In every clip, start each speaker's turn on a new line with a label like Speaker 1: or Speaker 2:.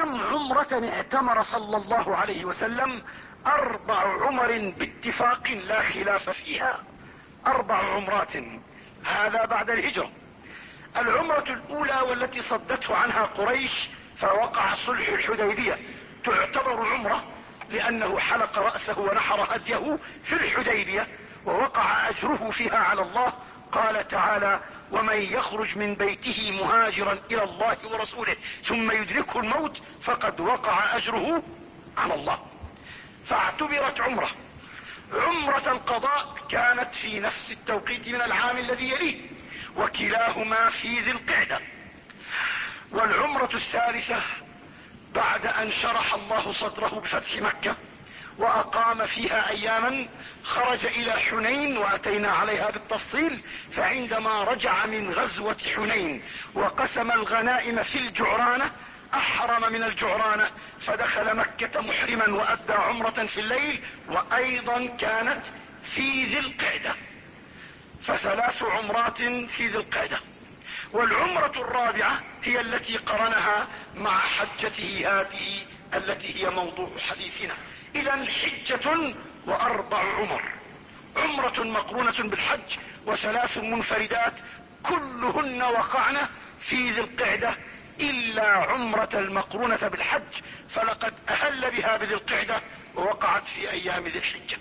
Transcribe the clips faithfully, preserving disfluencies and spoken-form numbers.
Speaker 1: كم عمرة اعتمر صلى الله عليه وسلم؟ اربع عمر باتفاق لا خلاف فيها، اربع عمرات، هذا بعد الهجرة. العمرة الاولى والتي صدته عنها قريش فوقع صلح الحديبية تعتبر عمرة، لانه حلق رأسه ونحر هديه في الحديبية، ووقع اجره فيها على الله. قال تعالى: ومن يخرج من بيته مهاجرا الى الله ورسوله ثم يدركه الموت فقد وقع اجره على الله، فاعتبرت عمرة. عمرة القضاء كانت في نفس التوقيت من العام الذي يليه، وكلاهما في ذي القعدة. والعمرة الثالثة بعد ان شرح الله صدره بفتح مكة واقام فيها اياما، خرج الى حنين واتينا عليها بالتفصيل. فعندما رجع من غزوة حنين وقسم الغنائم في الجعرانة، احرم من الجعرانة فدخل مكة محرما وادى عمرة في الليل، وايضا كانت في ذي القعدة، فثلاث عمرات في ذي القعدة. والعمرة الرابعة هي التي قرنها مع حجته هذه التي هي موضوع حديثنا. اذا حجة واربع عمر، عمرة مقرونة بالحج وثلاث منفردات، كلهن وقعن في ذي القعدة الا عمرة المقرونة بالحج، فلقد اهل بها بذي القعدة ووقعت في ايام ذي الحجة.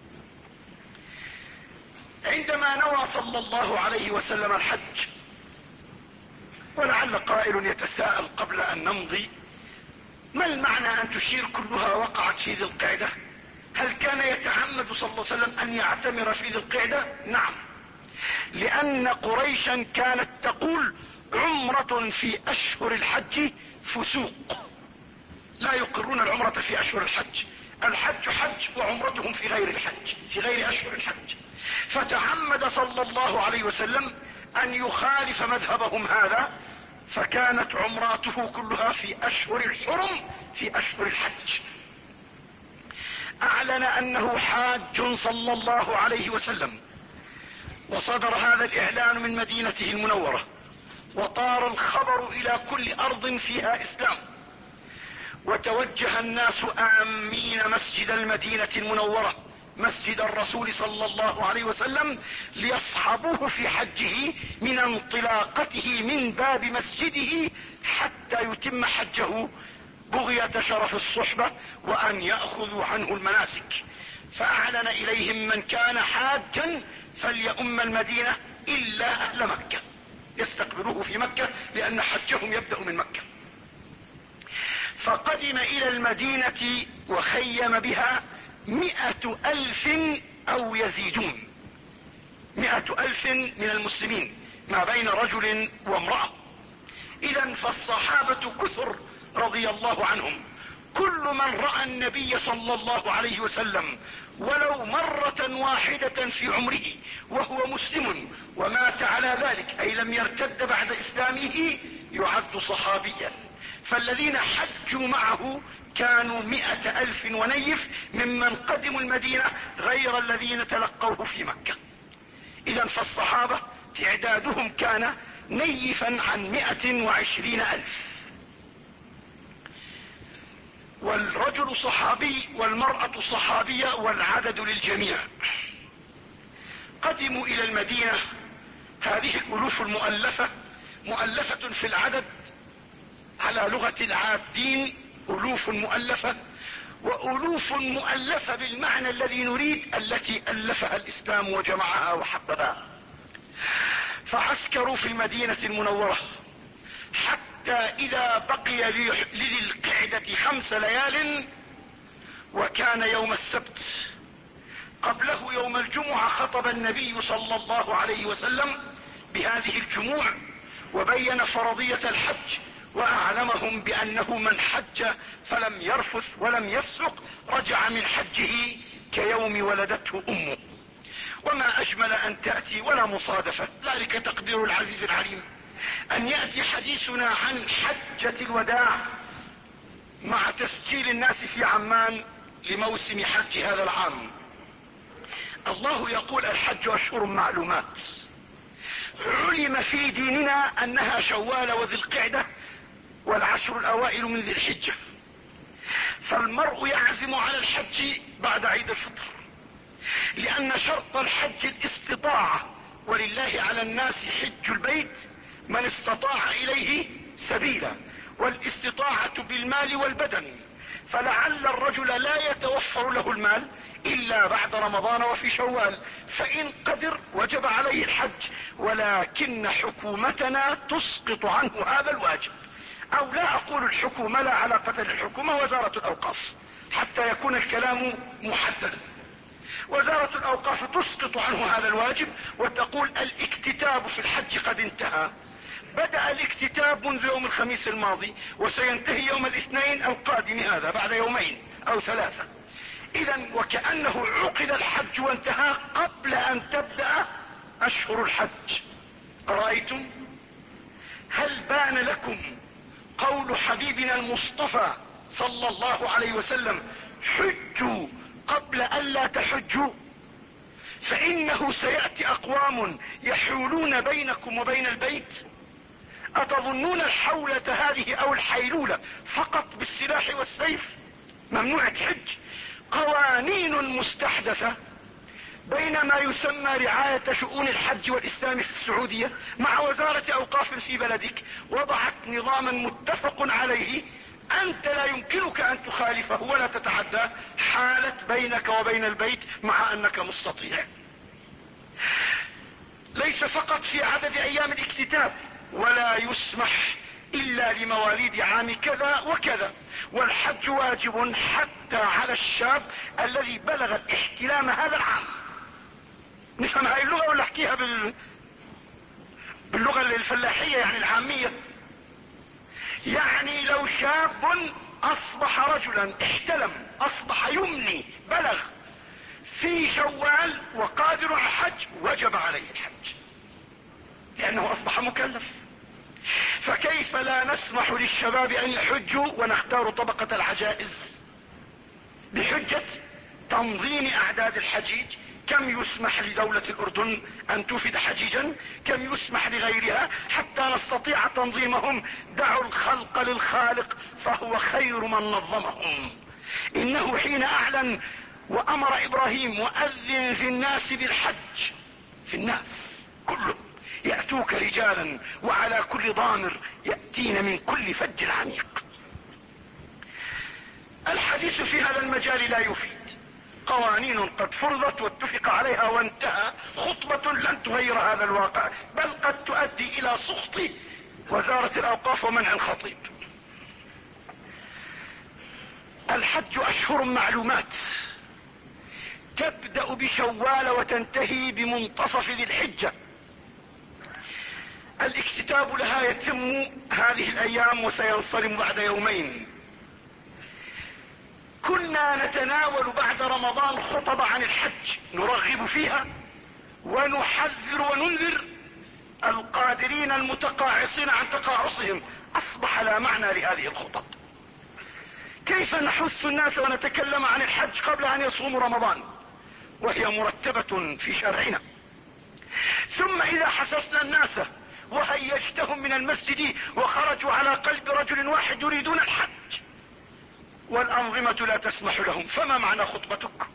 Speaker 1: عندما نوى صلى الله عليه وسلم الحج، ولعل قائل يتساءل قبل ان نمضي: ما المعنى ان تشير كلها وقعت في ذي القعدة؟ هل كان يتعمد صلى الله عليه وسلم ان يعتمر في ذي القعدة؟ نعم، لان قريشا كانت تقول: عمرة في اشهر الحج فسوق، لا يقرون العمرة في اشهر الحج، الحج حج وعمرتهم في غير الحج، في غير اشهر الحج. فتعمد صلى الله عليه وسلم ان يخالف مذهبهم هذا، فكانت عمراته كلها في اشهر الحرم، في اشهر الحج. اعلن انه حاج صلى الله عليه وسلم، وصدر هذا الاعلان من مدينته المنورة، وطار الخبر الى كل ارض فيها اسلام، وتوجه الناس امين مسجد المدينة المنورة، مسجد الرسول صلى الله عليه وسلم، ليصحبوه في حجه من انطلاقته من باب مسجده حتى يتم حجه، بغية شرف الصحبة وان يأخذوا عنه المناسك. فاعلن اليهم: من كان حاجا فليؤم المدينة الا اهل مكة، يستقبلوه في مكة لان حجهم يبدأ من مكة. فقدم الى المدينة وخيم بها مئة الف او يزيدون، مئة الف من المسلمين ما بين رجل وامرأة. اذا فالصحابة كثر رضي الله عنهم، كل من رأى النبي صلى الله عليه وسلم ولو مرة واحدة في عمره وهو مسلم ومات على ذلك، اي لم يرتد بعد اسلامه، يعد صحابيا. فالذين حجوا معه كانوا مئة الف ونيف ممن قدموا المدينة، غير الذين تلقوه في مكة. اذا فالصحابة تعدادهم كان نيفا عن مئة وعشرين الف، والرجل صحابي والمرأة صحابية والعدد للجميع. قدموا الى المدينة، هذه الالوف المؤلفة مؤلفة في العدد على لغة العابدين، الوف مؤلفة، والوف مؤلفة بالمعنى الذي نريد، التي الفها الاسلام وجمعها وحببها. فعسكروا في المدينة المنورة حتى اذا بقي لذي القعدة خمس ليال، وكان يوم السبت، قبله يوم الجمعة خطب النبي صلى الله عليه وسلم بهذه الجموع، وبين فرضية الحج، واعلمهم بانه من حج فلم يرفث ولم يفسق رجع من حجه كيوم ولدته امه. وما اجمل ان تأتي، ولا مصادفة، ذلك تقدير العزيز العليم، ان يأتي حديثنا عن حجة الوداع مع تسجيل الناس في عمان لموسم حج هذا العام. الله يقول: الحج اشهر معلومات، علم في ديننا انها شوال وذي القعدة والعشر الاوائل من ذي الحجة، فالمرء يعزم على الحج بعد عيد الفطر، لان شرط الحج الاستطاعة، ولله على الناس حج البيت من استطاع اليه سبيلا، والاستطاعة بالمال والبدن، فلعل الرجل لا يتوفر له المال الا بعد رمضان وفي شوال، فان قدر وجب عليه الحج، ولكن حكومتنا تسقط عنه هذا الواجب، او لا اقول الحكومة، لا علاقة للحكومة، وزارة الاوقاف، حتى يكون الكلام محددا. وزارة الاوقاف تسقط عنه هذا الواجب وتقول الاكتتاب في الحج قد انتهى، بدأ الاكتتاب منذ يوم الخميس الماضي وسينتهي يوم الاثنين القادم هذا بعد يومين او ثلاثة، اذا وكأنه عقد الحج وانتهى قبل ان تبدأ اشهر الحج. رأيتم؟ هل بان لكم قول حبيبنا المصطفى صلى الله عليه وسلم حجوا قبل ان لا تحجوا؟ فانه سيأتي اقوام يحولون بينكم وبين البيت. اتظنون الحولة هذه او الحيلولة فقط بالسلاح والسيف ممنوع حج؟ قوانين مستحدثة بين ما يسمى رعاية شؤون الحج والاسلام في السعودية مع وزارة اوقاف في بلدك، وضعت نظاما متفق عليه انت لا يمكنك ان تخالفه ولا تتعداه، حالت بينك وبين البيت مع انك مستطيع. ليس فقط في عدد ايام الاكتتاب، ولا يسمح الا لمواليد عام كذا وكذا، والحج واجب حتى على الشاب الذي بلغ الاحتلام هذا العام. نفهم هاي اللغة ولا احكيها بال... باللغة الفلاحية يعني العامية؟ يعني لو شاب اصبح رجلا احتلم، اصبح يمني، بلغ في شوال وقادر على الحج، وجب عليه الحج لانه اصبح مكلف. فكيف لا نسمح للشباب ان يحجوا ونختار طبقة العجائز بحجة تنظيم اعداد الحجيج؟ كم يسمح لدولة الاردن ان توفد حجيجا، كم يسمح لغيرها، حتى نستطيع تنظيمهم. دعوا الخلق للخالق فهو خير من نظمهم. انه حين اعلن وامر ابراهيم واذن في الناس بالحج، في الناس كلهم يأتوك رجالا وعلى كل ضامر يأتين من كل فج عميق. الحديث في هذا المجال لا يفيد، قوانين قد فرضت واتفق عليها وانتهى، خطبة لن تغير هذا الواقع، بل قد تؤدي الى سخط وزارة الاوقاف ومنع الخطيب. الحج اشهر معلومات، تبدأ بشوال وتنتهي بمنتصف ذي الحجة. الاكتتاب لها يتم هذه الايام وسينصرم بعد يومين. كنا نتناول بعد رمضان خطب عن الحج نرغب فيها ونحذر وننذر القادرين المتقاعسين عن تقاعسهم. اصبح لا معنى لهذه الخطب. كيف نحث الناس ونتكلم عن الحج قبل ان يصوموا رمضان وهي مرتبة في شرعنا؟ ثم اذا حثثنا الناس وهيجتهم من المسجد وخرجوا على قلب رجل واحد يريدون الحج والانظمة لا تسمح لهم، فما معنى خطبتك؟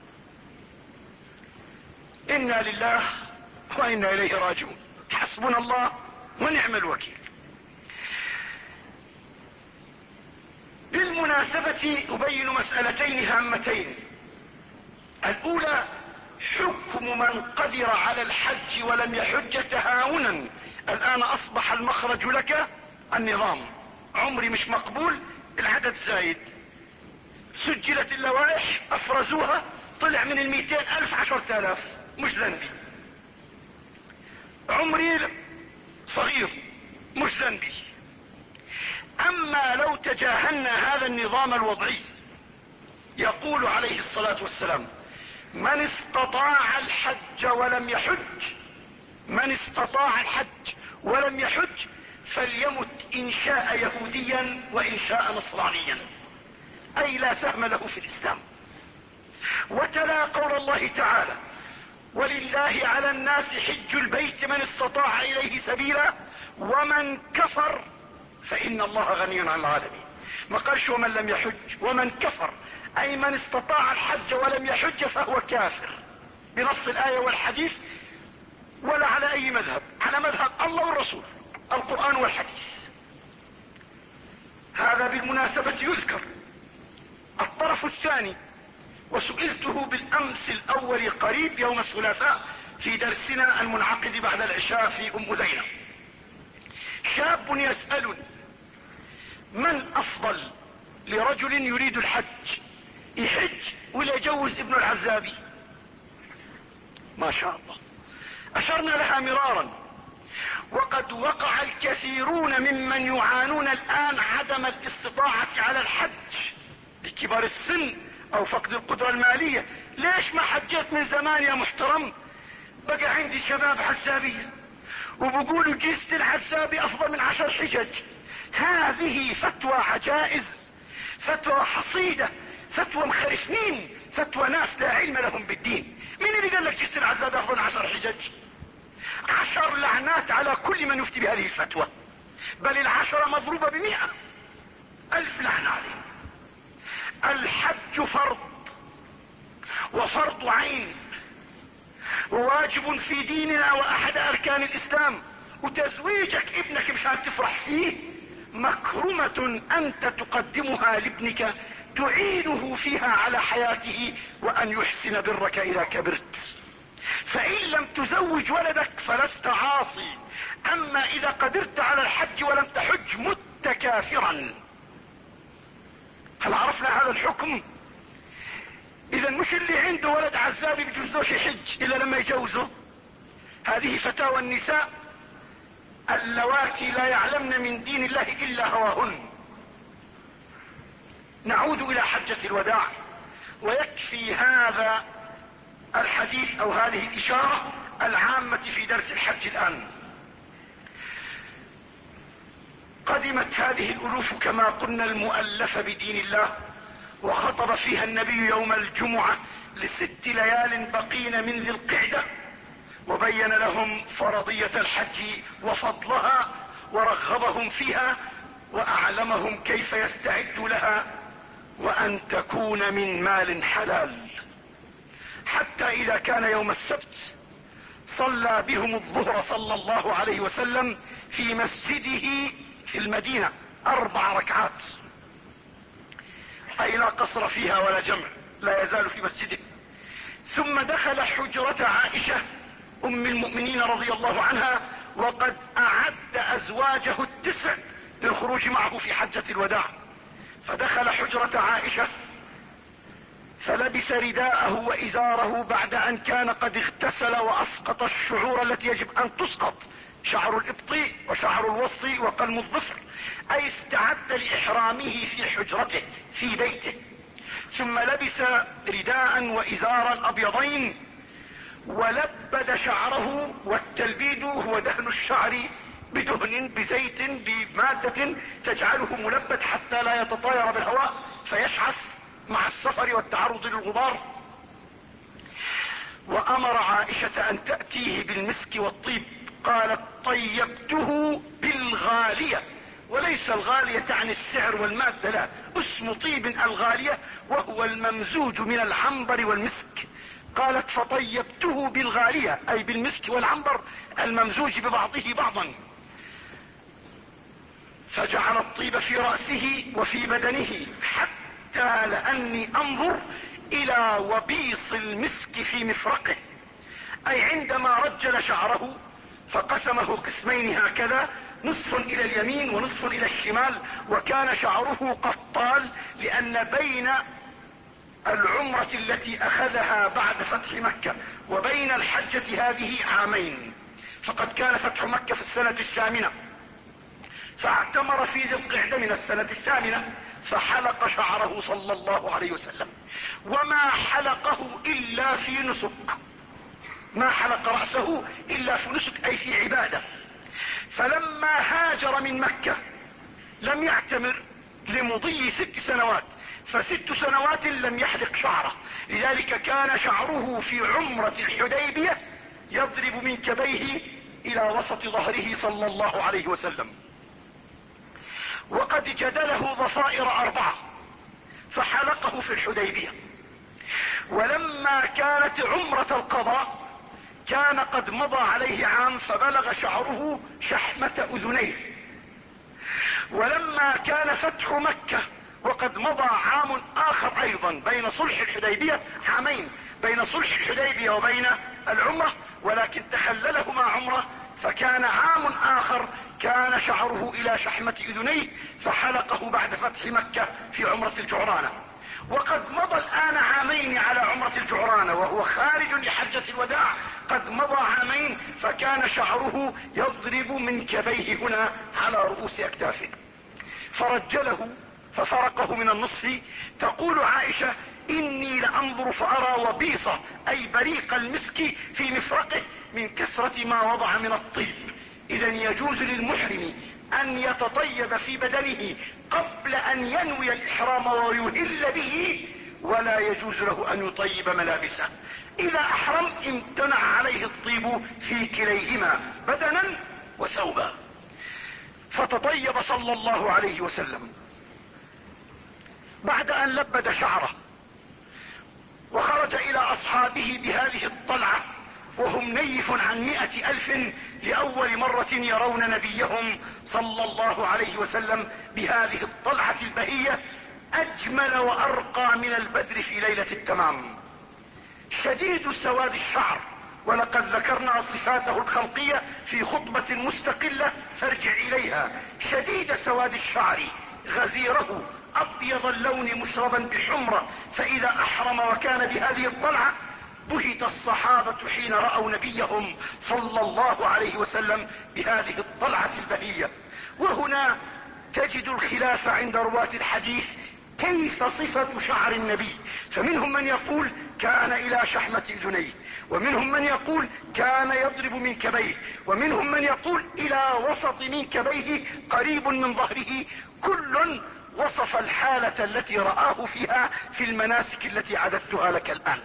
Speaker 1: انا لله وانا اليه راجعون، حسبنا الله ونعم الوكيل. بالمناسبة ابين مسألتين هامتين. الاولى حكم من قدر على الحج ولم يحج تهاونا. الان اصبح المخرج لك النظام، عمري مش مقبول، العدد زايد، سجلت اللوائح افرزوها، طلع من المئتين الف عشرة الاف، مش ذنبي. عمري صغير، مش ذنبي. اما لو تجاهلنا هذا النظام الوضعي، يقول عليه الصلاة والسلام من استطاع الحج ولم يحج، من استطاع الحج ولم يحج فليمت ان شاء يهوديا وان شاء نصرانيا، اي لا سهم له في الاسلام. وتلا قول الله تعالى ولله على الناس حج البيت من استطاع اليه سبيلا ومن كفر فإن الله غني عن العالمين. ما قالش ومن لم يحج، ومن كفر أي من استطاع الحج ولم يحج فهو كافر بنص الآية والحديث، ولا على أي مذهب، على مذهب الله والرسول، القرآن والحديث. هذا بالمناسبة يذكر. الطرف الثاني، وسئلته بالأمس الأول قريب يوم الثلاثاء في درسنا المنعقد بعد العشاء في أم أذينة، شاب يسألني من أفضل لرجل يريد الحج، يحج ولا يجوز ابن العزابي؟ ما شاء الله، أشرنا لها مرارا، وقد وقع الكثيرون ممن يعانون الآن عدم الاستطاعة على الحج بكبار السن أو فقد القدرة المالية. ليش ما حجيت من زمان يا محترم؟ بقى عندي شباب عزابية وبقولوا جيزة العزابي أفضل من عشر حجج. هذه فتوى عجائز، فتوى حصيدة، فتوى مخرفين، فتوى ناس لا علم لهم بالدين. مين اللي قال لك جيزة العزابي أفضل من عشر حجج؟ عشر لعنات على كل من يفتي بهذه الفتوى، بل العشرة مضروبة بمئة، ألف لعنة عليه. الحج فرض، وفرض عين، وواجب في ديننا وأحد أركان الإسلام. وتزويجك ابنك مشان تفرح فيه مكرمة أنت تقدمها لابنك تعينه فيها على حياته وأن يحسن برك إذا كبرت. فإن لم تزوج ولدك فلست عاصي، أما إذا قدرت على الحج ولم تحج مت كافرا. هل عرفنا هذا الحكم؟ إذا مش اللي عنده ولد عزابي بيجوزلوش يحج إلا لما يجوزه. هذه فتاوى النساء اللواتي لا يعلمن من دين الله إلا هواهن. نعود إلى حجة الوداع، ويكفي هذا الحديث أو هذه الإشارة العامة في درس الحج الآن. قدمت هذه الألوف كما قلنا المؤلفة بدين الله، وخطب فيها النبي يوم الجمعة لست ليال بقين من ذي القعدة، وبين لهم فرضية الحج وفضلها، ورغبهم فيها، وأعلمهم كيف يستعدوا لها، وأن تكون من مال حلال. حتى إذا كان يوم السبت صلى بهم الظهر صلى الله عليه وسلم في مسجده في المدينة أربع ركعات، أي لا قصر فيها ولا جمع، لا يزال في مسجده. ثم دخل حجرة عائشة أم المؤمنين رضي الله عنها، وقد أعد أزواجه التسع للخروج معه في حجة الوداع. فدخل حجرة عائشة فلبس رداءه وإزاره بعد أن كان قد اغتسل وأسقط الشعور التي يجب أن تسقط، شعر الإبط وشعر الوسط وقلم الظفر، أي استعد لإحرامه في حجرته في بيته. ثم لبس رداء وإزارا أبيضين، ولبد شعره، والتلبيد هو دهن الشعر بدهن بزيت بمادة تجعله ملبد حتى لا يتطاير بالهواء فيشعث مع السفر والتعرض للغبار. وأمر عائشة أن تأتيه بالمسك والطيب، قالت طيبته بالغالية، وليس الغالية تعني السعر والمادة، لا، اسم طيب الغالية وهو الممزوج من العنبر والمسك. قالت فطيبته بالغالية أي بالمسك والعنبر الممزوج ببعضه بعضا. فجعل الطيب في رأسه وفي بدنه، حتى لأني أنظر إلى وبيص المسك في مفرقه، أي عندما رجل شعره فقسمه قسمين هكذا، نصف إلى اليمين ونصف إلى الشمال، وكان شعره قد طال، لأن بين العمرة التي أخذها بعد فتح مكة وبين الحجة هذه عامين، فقد كان فتح مكة في السنة الثامنة، فاعتمر في ذي القعدة من السنة الثامنة، فحلق شعره صلى الله عليه وسلم، وما حلقه إلا في نسك، ما حلق رأسه إلا في نسك أي في عبادة. فلما هاجر من مكة لم يعتمر لمضي ست سنوات، فست سنوات لم يحلق شعره، لذلك كان شعره في عمرة الحديبية يضرب من كبيه إلى وسط ظهره صلى الله عليه وسلم. وقد جدله ضفائر اربعة فحلقه في الحديبية. ولما كانت عمرة القضاء كان قد مضى عليه عام فبلغ شعره شحمة اذنيه. ولما كان فتح مكة وقد مضى عام اخر ايضا بين صلح الحديبية، عامين بين صلح الحديبية وبين العمرة، ولكن تخللهما عمرة فكان عام اخر كان شعره الى شحمة اذنيه فحلقه بعد فتح مكة في عمرة الجعرانة. وقد مضى الان عامين على عمرة الجعرانة وهو خارج لحجة الوداع، قد مضى عامين فكان شعره يضرب من كبيه هنا على رؤوس اكتافه، فرجله ففرقه من النصف. تقول عائشة اني لانظر فارى وبيصة اي بريق المسك في مفرقه من كثرة ما وضع من الطيب. اذا يجوز للمحرم ان يتطيب في بدنه قبل ان ينوي الاحرام ويهل به، ولا يجوز له ان يطيب ملابسه. اذا احرم امتنع عليه الطيب في كليهما بدنا وثوبا. فتطيب صلى الله عليه وسلم بعد ان لبد شعره وخرج الى اصحابه بهذه الطلعة وهم نيف عن مئة الف لاول مرة يرون نبيهم صلى الله عليه وسلم بهذه الطلعة البهية، اجمل وارقى من البدر في ليلة التمام. شديد سواد الشعر، ولقد ذكرنا صفاته الخلقية في خطبة مستقلة فارجع اليها. شديد سواد الشعر، غزيره ابيض اللون مشربا بحمرة، فاذا احرم وكان بهذه الطلعة بهت الصحابة حين رأوا نبيهم صلى الله عليه وسلم بهذه الطلعة البهية. وهنا تجد الخلاف عند رواة الحديث كيف صفة شعر النبي، فمنهم من يقول كان الى شحمة اذنيه، ومنهم من يقول كان يضرب من كبيه، ومنهم من يقول الى وسط من كبيه قريب من ظهره. كل وصف الحالة التي رآه فيها في المناسك التي عددتها لك الآن.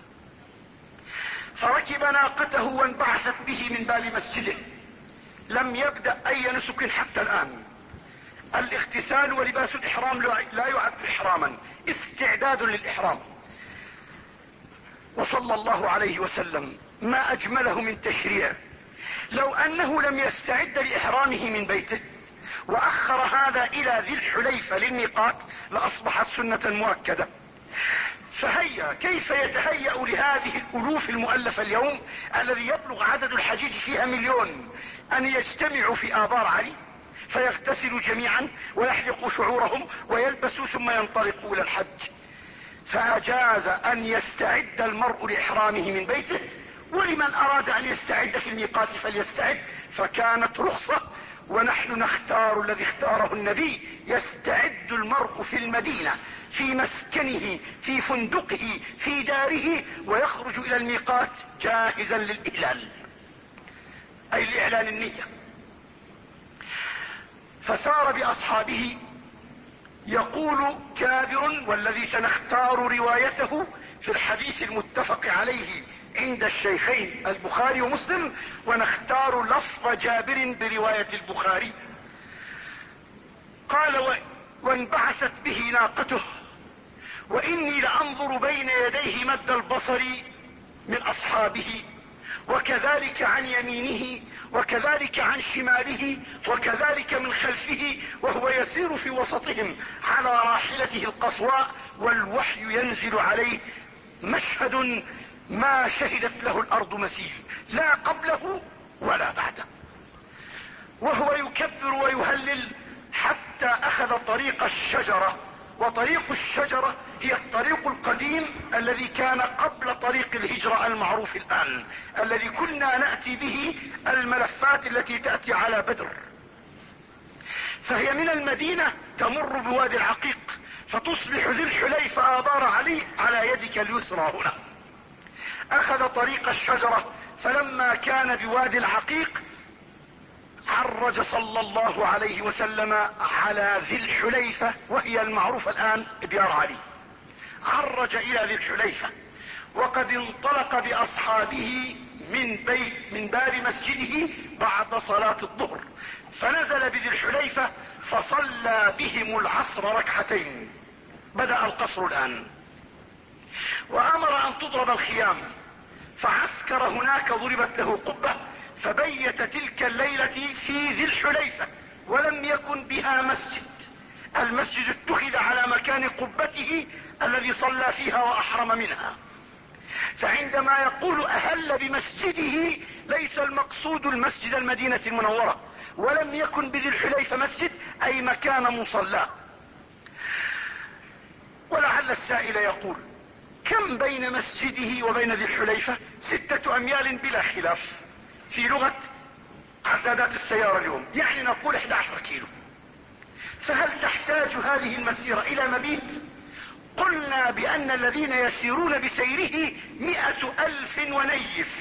Speaker 1: فركب ناقته وانبعثت به من باب مسجده، لم يبدأ اي نسك حتى الآن. الاغتسال ولباس الاحرام لا يعد احراما، استعداد للاحرام. وصلى الله عليه وسلم ما اجمله من تشريع. لو انه لم يستعد لاحرامه من بيته واخر هذا الى ذي الحليفة للميقات لاصبحت سنة مؤكدة. فهيا كيف يتهيأ لهذه الالوف المؤلفة اليوم الذي يبلغ عدد الحجيج فيها مليون ان يجتمعوا في ابار علي فيغتسلوا جميعا ويحلقوا شعورهم ويلبسوا ثم ينطلقوا الى الحج. فاجاز ان يستعد المرء لاحرامه من بيته، ولمن اراد ان يستعد في الميقات فليستعد، فكانت رخصة. ونحن نختار الذي اختاره النبي، يستعد المرء في المدينة في مسكنه في فندقه في داره ويخرج الى الميقات جاهزا للاهلال اي لاعلان النية. فسار باصحابه. يقول كابر والذي سنختار روايته في الحديث المتفق عليه عند الشيخين البخاري ومسلم، ونختار لفظ جابر برواية البخاري. قال و... وانبعثت به ناقته واني لانظر بين يديه مد البصر من اصحابه، وكذلك عن يمينه، وكذلك عن شماله، وكذلك من خلفه، وهو يسير في وسطهم على راحلته القصواء والوحي ينزل عليه. مشهد ما شهدت له الارض مثيل، لا قبله ولا بعده. وهو يكبر ويهلل حتى اخذ طريق الشجرة. وطريق الشجرة هي الطريق القديم الذي كان قبل طريق الهجرة المعروف الان، الذي كنا نأتي به الملفات التي تأتي على بدر. فهي من المدينة تمر بوادي العقيق فتصبح ذي الحليفة آبار علي على يدك اليسرى هنا. اخذ طريق الشجرة، فلما كان بوادي العقيق عرج صلى الله عليه وسلم على ذي الحليفة وهي المعروفة الآن بيار علي. عرج إلى ذي الحليفة وقد انطلق بأصحابه من بيت من باب مسجده بعد صلاة الظهر، فنزل بذي الحليفة فصلى بهم العصر ركعتين. بدأ القصر الآن، وأمر أن تضرب الخيام، فعسكر هناك ضربت له قبة، فبيت تلك الليلة في ذي الحليفة، ولم يكن بها مسجد. المسجد اتخذ على مكان قبته الذي صلى فيها وأحرم منها. فعندما يقول أهل بمسجده ليس المقصود المسجد المدينة المنورة، ولم يكن بذي الحليفة مسجد أي مكان مصلى. ولعل السائل يقول كم بين مسجده وبين ذي الحليفة؟ ستة أميال بلا خلاف في لغة عدادات السيارة اليوم، يعني نقول احدى عشر كيلو. فهل تحتاج هذه المسيرة إلى مبيت؟ قلنا بأن الذين يسيرون بسيره مئة ألف ونيف،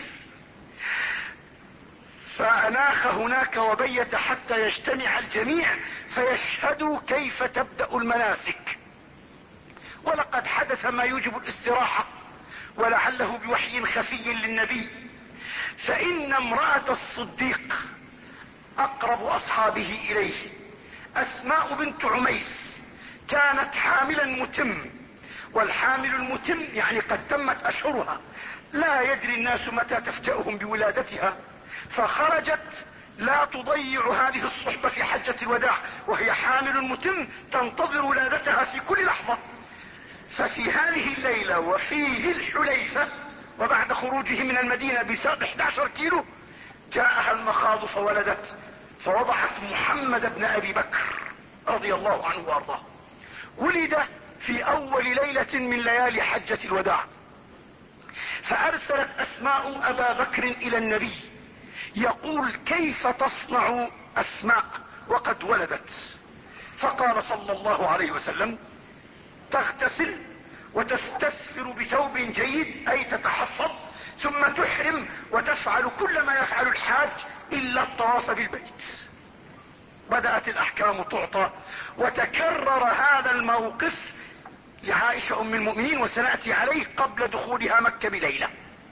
Speaker 1: فأناخ هناك وبيت حتى يجتمع الجميع فيشهدوا كيف تبدأ المناسك. ولقد حدث ما يوجب الاستراحة، ولعله بوحي خفي للنبي، فإن امرأة الصديق أقرب أصحابه إليه أسماء بنت عميس كانت حاملا متم، والحامل المتم يعني قد تمت أشهرها، لا يدري الناس متى تفجأهم بولادتها، فخرجت لا تضيع هذه الصحبة في حجة الوداع وهي حامل متم تنتظر ولادتها في كل لحظة. ففي هذه الليلة وفي ذي الحليفة وبعد خروجه من المدينة بسبب احدى عشر كيلو جاءها المخاض فولدت، فوضعت محمد بن أبي بكر رضي الله عنه وارضاه. ولد في أول ليلة من ليالي حجة الوداع، فأرسلت أسماء أبا بكر إلى النبي يقول كيف تصنع أسماء وقد ولدت؟ فقال صلى الله عليه وسلم تغتسل وتستثفر بثوب جيد أي تتحفظ، ثم تحرم وتفعل كل ما يفعل الحاج إلا الطواف بالبيت. بدأت الأحكام تعطى، وتكرر هذا الموقف لعائشة أم المؤمنين وسنأتي عليه قبل دخولها مكة بليلة.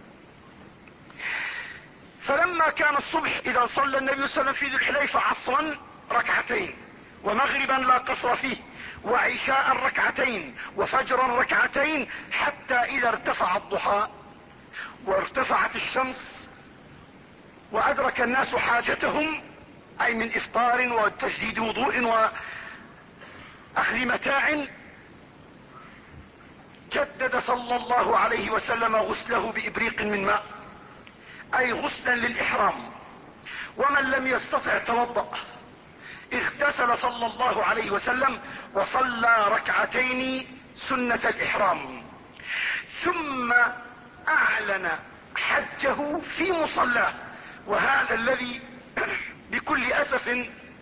Speaker 1: فلما كان الصبح إذا صلى النبي صلى الله عليه وسلم في ذي الحليفة عصرا ركعتين، ومغربا لا قصر فيه، وعشاء ركعتين، وفجرا ركعتين، حتى إذا ارتفع الضحى وارتفعت الشمس وأدرك الناس حاجتهم أي من إفطار وتجديد وضوء وأخذ متاع، جدد صلى الله عليه وسلم غسله بإبريق من ماء أي غسلا للإحرام. ومن لم يستطع توضأ، اغتسل صلى الله عليه وسلم وصلى ركعتين سنة الإحرام، ثم أعلن حجه في مصلاه. وهذا الذي بكل أسف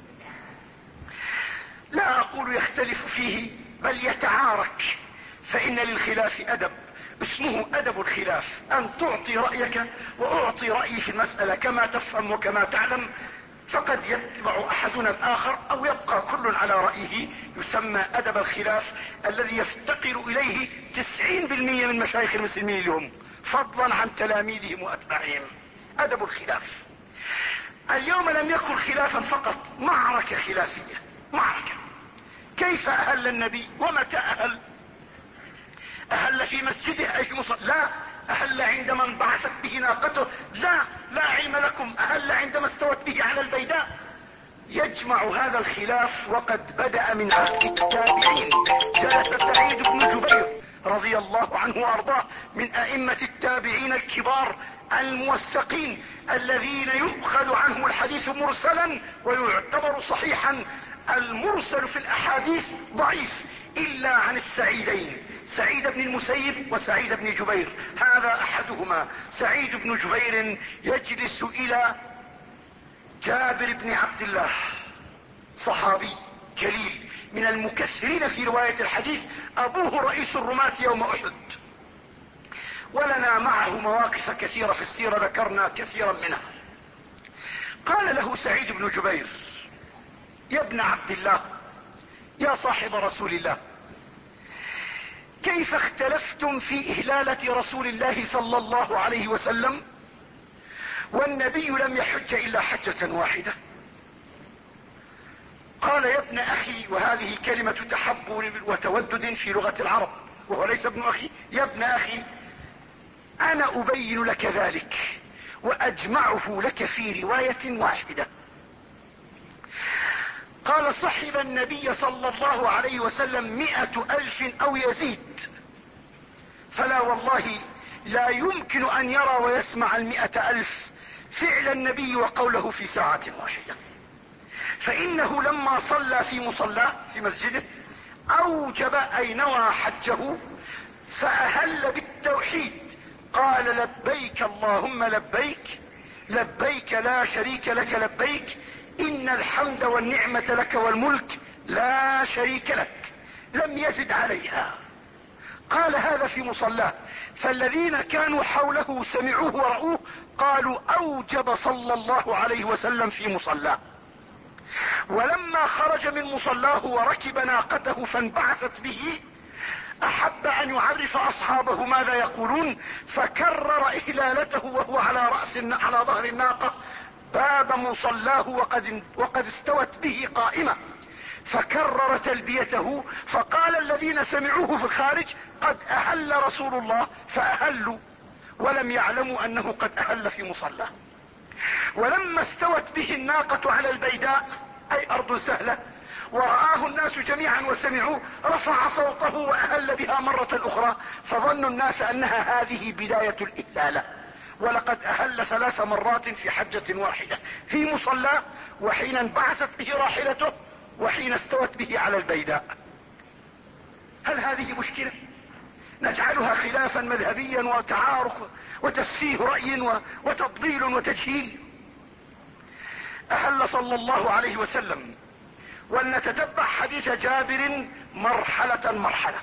Speaker 1: لا أقول يختلف فيه بل يتعارك، فإن للخلاف أدب اسمه أدب الخلاف، أن تعطي رأيك وأعطي رأيي في المسألة كما تفهم وكما تعلم، فقد يتبع أحدنا الآخر أو يبقى كل على رأيه، يسمى أدب الخلاف الذي يفتقر إليه تسعين بالمئة من مشايخ المسلمين اليوم فضلا عن تلاميذهم وأتباعهم. أدب الخلاف اليوم لم يكن خلافا فقط، معركة خلافية، معركة كيف أهل النبي ومتى أهل؟ أهل في مسجده أي في مصر؟ لا. أهل عندما انبعثت به ناقته؟ لا، لا علم لكم. أهل عندما استوت به على البيداء؟ يجمع هذا الخلاف وقد بدأ من عهد التابعين. جلس سعيد بن جبير رضي الله عنه وارضاه من أئمة التابعين الكبار الموثقين الذين يؤخذ عنهم الحديث مرسلا ويعتبر صحيحا. المرسل في الأحاديث ضعيف إلا عن السعيدين، سعيد بن المسيب وسعيد بن جبير. هذا أحدهما سعيد بن جبير يجلس إلى جابر بن عبد الله، صحابي جليل من المكثرين في رواية الحديث، أبوه رئيس الرماة يوم أحد، ولنا معه مواقف كثيرة في السيرة ذكرنا كثيرا منها. قال له سعيد بن جبير يا ابن عبد الله يا صاحب رسول الله، كيف اختلفتم في إهلالة رسول الله صلى الله عليه وسلم والنبي لم يحج الا حجة واحدة. قال يا ابن اخي، وهذه كلمة تحب وتودد في لغة العرب، وهو ليس ابن اخي، يا ابن اخي انا ابين لك ذلك واجمعه لك في رواية واحدة. قال صحب النبي صلى الله عليه وسلم مئة الف او يزيد، فلا والله لا يمكن ان يرى ويسمع المئة الف فعل النبي وقوله في ساعة واحدة. فانه لما صلى في مصلاه في مسجده اوجب اي نوى حجه فاهل بالتوحيد، قال لبيك اللهم لبيك لبيك لا شريك لك لبيك ان الحمد والنعمة لك والملك لا شريك لك، لم يزد عليها. قال هذا في مصلاه، فالذين كانوا حوله سمعوه ورأوه قالوا اوجب صلى الله عليه وسلم في مصلاه. ولما خرج من مصلاه وركب ناقته فانبعثت به احب ان يعرف اصحابه ماذا يقولون، فكرر اهلالته وهو على رأس على ظهر الناقة باب مصلاه وقد, وقد استوت به قائمة، فكرر تلبيته. فقال الذين سمعوه في الخارج قد اهل رسول الله، فاهلوا ولم يعلموا انه قد اهل في مصلاه. ولما استوت به الناقة على البيداء اي ارض سهلة ورآه الناس جميعا وسمعوه رفع صوته واهل بها مرة اخرى، فظنوا الناس انها هذه بداية الاهلالة. ولقد اهل ثلاث مرات في حجة واحدة، في مصلاه وحين انبعثت به راحلته وحين استوت به على البيداء. هل هذه مشكلة نجعلها خلافا مذهبيا وتعارك وتسفيه رأي وتضليل وتجهيل؟ اهل صلى الله عليه وسلم. ولنتتبع حديث جابر مرحلة مرحلة.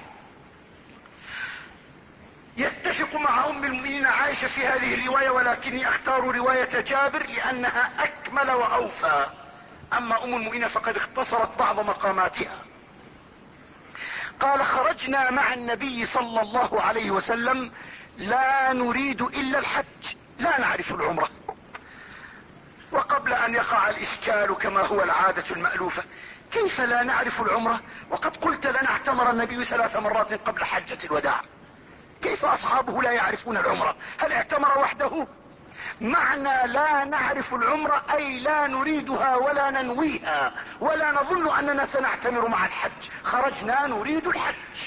Speaker 1: يتفق مع ام المؤمنين عائشة في هذه الرواية، ولكني اختار رواية جابر لانها اكمل واوفى، اما ام المؤمنين فقد اختصرت بعض مقاماتها. قال خرجنا مع النبي صلى الله عليه وسلم لا نريد الا الحج لا نعرف العمرة. وقبل ان يقع الاشكال كما هو العادة المألوفة، كيف لا نعرف العمرة وقد قلت لنا اعتمر النبي ثلاث مرات قبل حجة الوداع، كيف اصحابه لا يعرفون العمرة؟ هل اعتمر وحده؟ معنى لا نعرف العمرة اي لا نريدها ولا ننويها ولا نظن اننا سنعتمر مع الحج، خرجنا نريد الحج.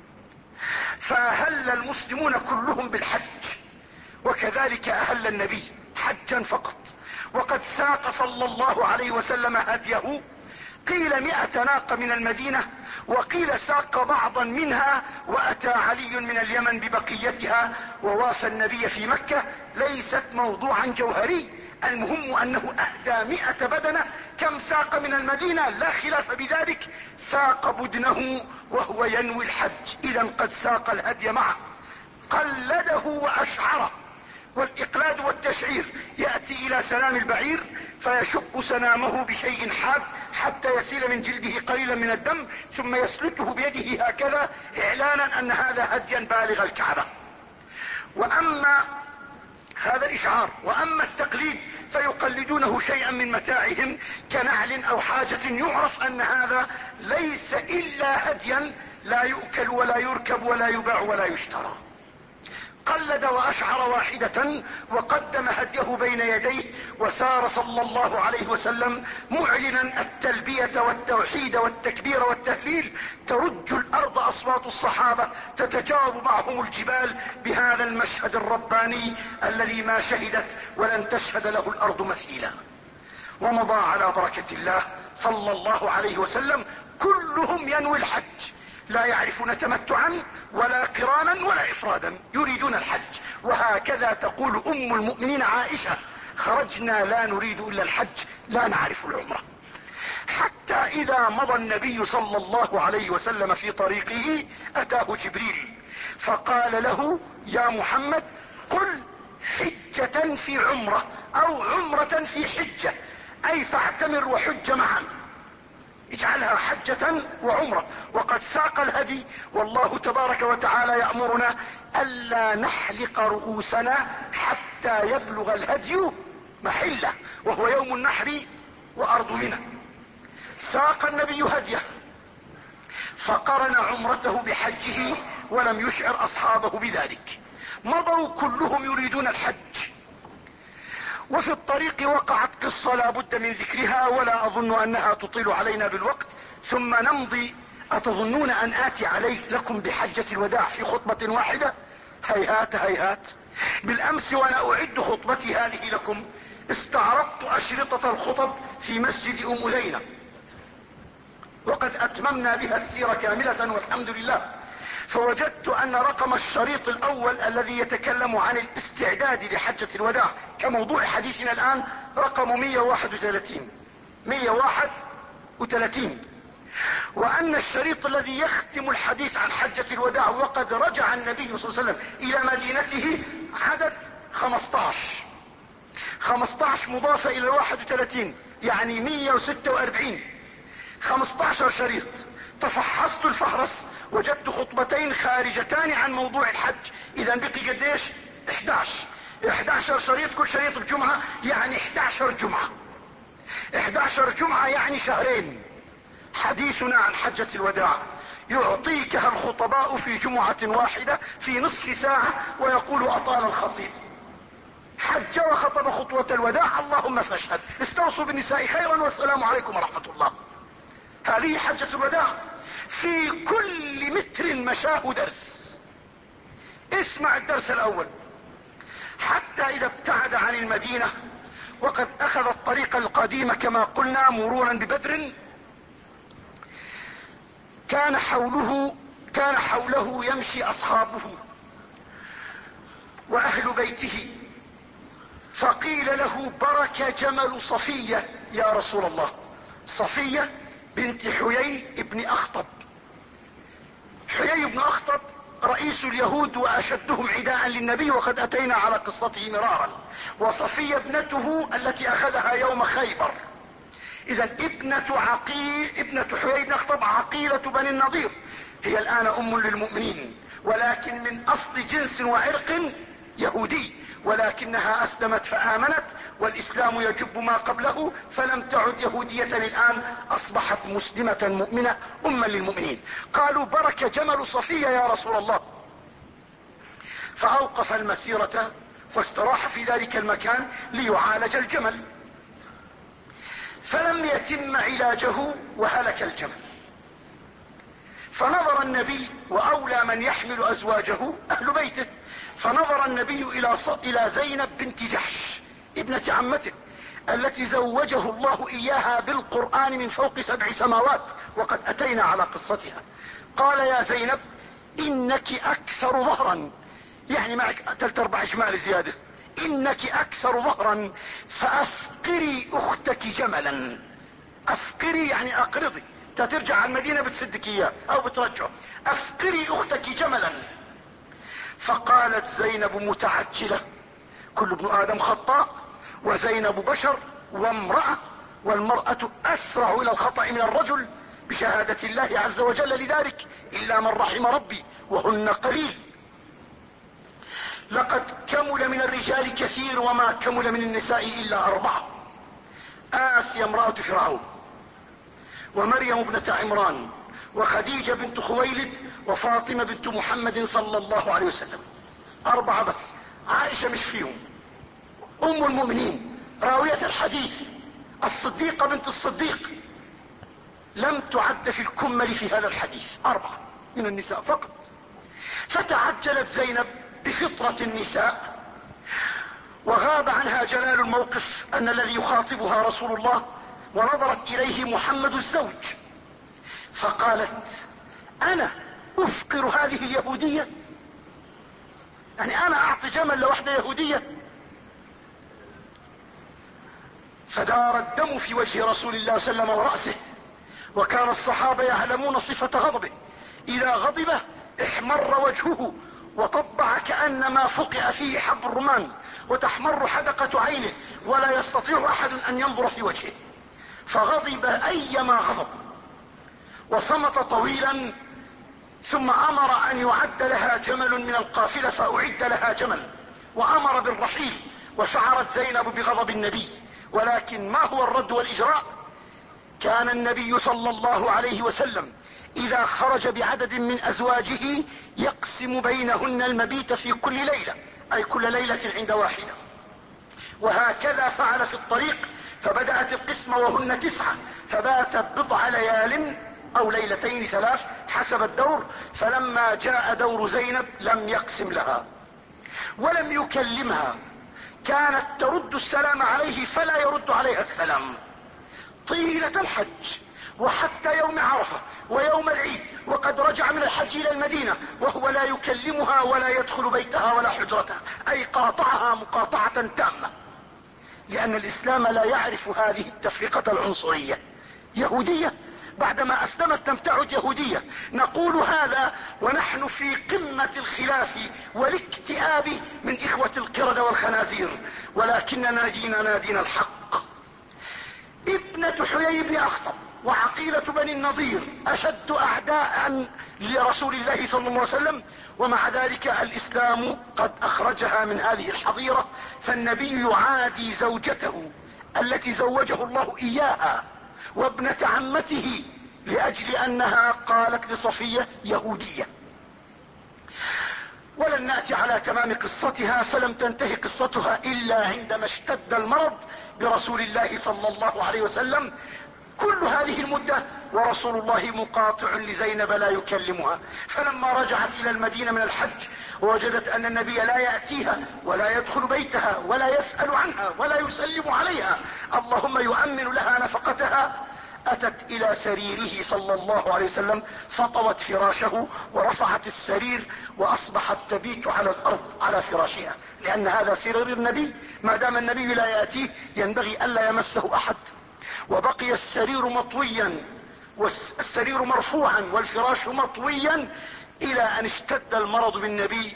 Speaker 1: فاهل المسلمون كلهم بالحج، وكذلك اهل النبي حجا فقط. وقد ساق صلى الله عليه وسلم هديه، قيل مئة ناقة من المدينة، وقيل ساق بعضا منها واتى علي من اليمن ببقيتها ووافى النبي في مكة. ليست موضوعا جوهري، المهم انه اهدى مئة بدنة. كم ساق من المدينة لا خلاف بذلك، ساق بدنه وهو ينوي الحج، اذا قد ساق الهدي معه. قلده واشعره، والاقلاد والتشعير يأتي الى سنام البعير فيشق سنامه بشيء حاد حتى يسيل من جلده قليلا من الدم، ثم يسلكه بيده هكذا اعلانا ان هذا هديا بالغ الكعبة. واما هذا الاشعار، واما التقليد فيقلدونه شيئا من متاعهم كنعل او حاجة يعرف ان هذا ليس الا هديا لا يؤكل ولا يركب ولا يباع ولا يشترى. قلد واشعر واحدة وقدم هديه بين يديه، وسار صلى الله عليه وسلم معلنا التلبية والتوحيد والتكبير والتهليل. ترج الارض اصوات الصحابة، تتجاوب معهم الجبال بهذا المشهد الرباني الذي ما شهدت ولن تشهد له الارض مثيلا. ومضى على بركة الله صلى الله عليه وسلم كلهم ينوي الحج، لا يعرفون تمتعا ولا قرانا ولا افرادا، يريدون الحج. وهكذا تقول ام المؤمنين عائشة خرجنا لا نريد الا الحج لا نعرف العمرة. حتى اذا مضى النبي صلى الله عليه وسلم في طريقه اتاه جبريل فقال له يا محمد قل حجة في عمرة او عمرة في حجة، اي فاعتمر وحج معا، اجعلها حجة وعمرة. وقد ساق الهدي، والله تبارك وتعالى يأمرنا الا نحلق رؤوسنا حتى يبلغ الهدي محلة وهو يوم النحر وارض منى. ساق النبي هديه فقرن عمرته بحجه ولم يشعر اصحابه بذلك، مضوا كلهم يريدون الحج. وفي الطريق وقعت قصة لا بد من ذكرها ولا اظن انها تطيل علينا بالوقت ثم نمضي. اتظنون ان اتي علي لكم بحجة الوداع في خطبة واحدة؟ هيهات هيهات. بالامس وانا اعد خطبتي هذه لكم استعرضت اشرطة الخطب في مسجد ام ليلى، وقد اتممنا بها السيرة كاملة والحمد لله. فوجدت ان رقم الشريط الاول الذي يتكلم عن الاستعداد لحجة الوداع كموضوع حديثنا الان رقم مئة وواحد وثلاثين مئة وواحد وثلاثين، وان الشريط الذي يختم الحديث عن حجة الوداع وقد رجع النبي صلى الله عليه وسلم الى مدينته عدد خمسطعش خمسطعش مضافة الى واحد وثلاثين يعني مئة وستة واربعين، خمسطعش شريط. تفحصت الفهرس وجدت خطبتين خارجتان عن موضوع الحج، اذا بقي قديش؟ احداش احداشر شريط، كل شريط بجمعة يعني احداشر جمعة، احداشر جمعة يعني شهرين. حديثنا عن حجة الوداع يعطيكها الخطباء في جمعة واحدة في نصف ساعة ويقول اطال الخطيب. حج وخطب خطوة الوداع، اللهم فاشهد. استوصوا بالنساء خيرا والسلام عليكم ورحمة الله. هذه حجة الوداع، في كل متر مشاه درس. اسمع الدرس الاول. حتى اذا ابتعد عن المدينة وقد اخذ الطريق القديم كما قلنا مرورا ببدر، كان حوله كان حوله يمشي اصحابه واهل بيته، فقيل له برك جمل صفية يا رسول الله. صفية بنت حيي ابن اخطب. حيي بن اخطب رئيس اليهود واشدهم عداء للنبي وقد اتينا على قصته مرارا، وصفية ابنته التي اخذها يوم خيبر. اذا ابنة عقيل ابنة حيي بن اخطب عقيلة بني النضير، هي الان ام للمؤمنين ولكن من اصل جنس وعرق يهودي، ولكنها اسلمت فامنت والاسلام يجب ما قبله فلم تعد يهودية الان، اصبحت مسلمة مؤمنة اما للمؤمنين. قالوا برك جمل صفية يا رسول الله، فاوقف المسيرة واستراح في ذلك المكان ليعالج الجمل، فلم يتم علاجه وهلك الجمل. فنظر النبي واولى من يحمل ازواجه اهل بيته، فنظر النبي الى الى زينب بنت جحش ابنة عمته التي زوجه الله اياها بالقرآن من فوق سبع سماوات وقد اتينا على قصتها. قال يا زينب انك اكثر ظهرا، يعني معك ثلاث اربع جمال زيادة، انك اكثر ظهرا فافقري اختك جملا. افقري يعني اقرضي، ترجع على المدينة بتسدك اياه او بترجعه. افقري اختك جملا. فقالت زينب متعجلة، كل ابن ادم خطاء وزينب بشر وامرأة، والمرأة اسرع الى الخطأ من الرجل بشهادة الله عز وجل، لذلك الا من رحم ربي وهن قليل. لقد كمل من الرجال كثير وما كمل من النساء الا اربعة: آسيا امرأة فرعون، ومريم ابنة عمران، وخديجة بنت خويلد، وفاطمة بنت محمد صلى الله عليه وسلم. اربعة بس، عائشة مش فيهم، ام المؤمنين راوية الحديث الصديقة بنت الصديق لم تعد في الكمل في هذا الحديث، اربعة من النساء فقط. فتعجلت زينب بفطرة النساء وغاب عنها جلال الموقف ان الذي يخاطبها رسول الله، ونظرت اليه محمد الزوج فقالت انا افقر هذه اليهودية، يعني انا اعطي جمل لوحدة يهودية؟ فدار الدم في وجه رسول الله صلى الله عليه وسلم ورأسه، وكان الصحابة يعلمون صفة غضبه، اذا غضب احمر وجهه وطبع كأنما فقع فيه حب الرمان وتحمر حدقة عينه ولا يستطيع احد ان ينظر في وجهه، فغضب ايما غضب وصمت طويلا، ثم امر ان يعد لها جمل من القافلة فاعد لها جمل وامر بالرحيل وشعرت زينب بغضب النبي. ولكن ما هو الرد والإجراء؟ كان النبي صلى الله عليه وسلم إذا خرج بعدد من أزواجه يقسم بينهن المبيت في كل ليلة، أي كل ليلة عند واحدة. وهكذا فعل في الطريق، فبدأت القسمة وهن تسعة، فباتت بضع ليال أو ليلتين ثلاث حسب الدور. فلما جاء دور زينب لم يقسم لها ولم يكلمها، كانت ترد السلام عليه فلا يرد عليها السلام طيلة الحج وحتى يوم عرفة ويوم العيد، وقد رجع من الحج إلى المدينة وهو لا يكلمها ولا يدخل بيتها ولا حجرتها، أي قاطعها مقاطعة تامة، لأن الإسلام لا يعرف هذه التفرقة العنصرية. يهودية بعدما أسلمت لم تعد يهودية. نقول هذا ونحن في قمة الخلاف والاكتئاب من إخوة القردة والخنازير، ولكننا ديننا دين الحق. ابنة حيي بن أخطب وعقيلة بني النضير أشد أعداء لرسول الله صلى الله عليه وسلم، ومع ذلك الإسلام قد أخرجها من هذه الحظيرة. فالنبي يعادي زوجته التي زوجه الله إياها وابنة عمته لأجل أنها قالت لصفية يهودية. ولن نأتي على تمام قصتها، فلم تنتهي قصتها إلا عندما اشتد المرض برسول الله صلى الله عليه وسلم. كل هذه المدة ورسول الله مقاطع لزينب لا يكلمها. فلما رجعت إلى المدينة من الحج ووجدت أن النبي لا يأتيها ولا يدخل بيتها ولا يسأل عنها ولا يسلم عليها، اللهم يؤمن لها نفقتها، أتت إلى سريره صلى الله عليه وسلم فطوت فراشه ورفعت السرير وأصبحت تبيت على الأرض على فراشها، لأن هذا سرير النبي، ما دام النبي لا يأتيه ينبغي ألا يمسه أحد. وبقي السرير مطويا والسرير مرفوعا والفراش مطويا إلى أن اشتد المرض بالنبي،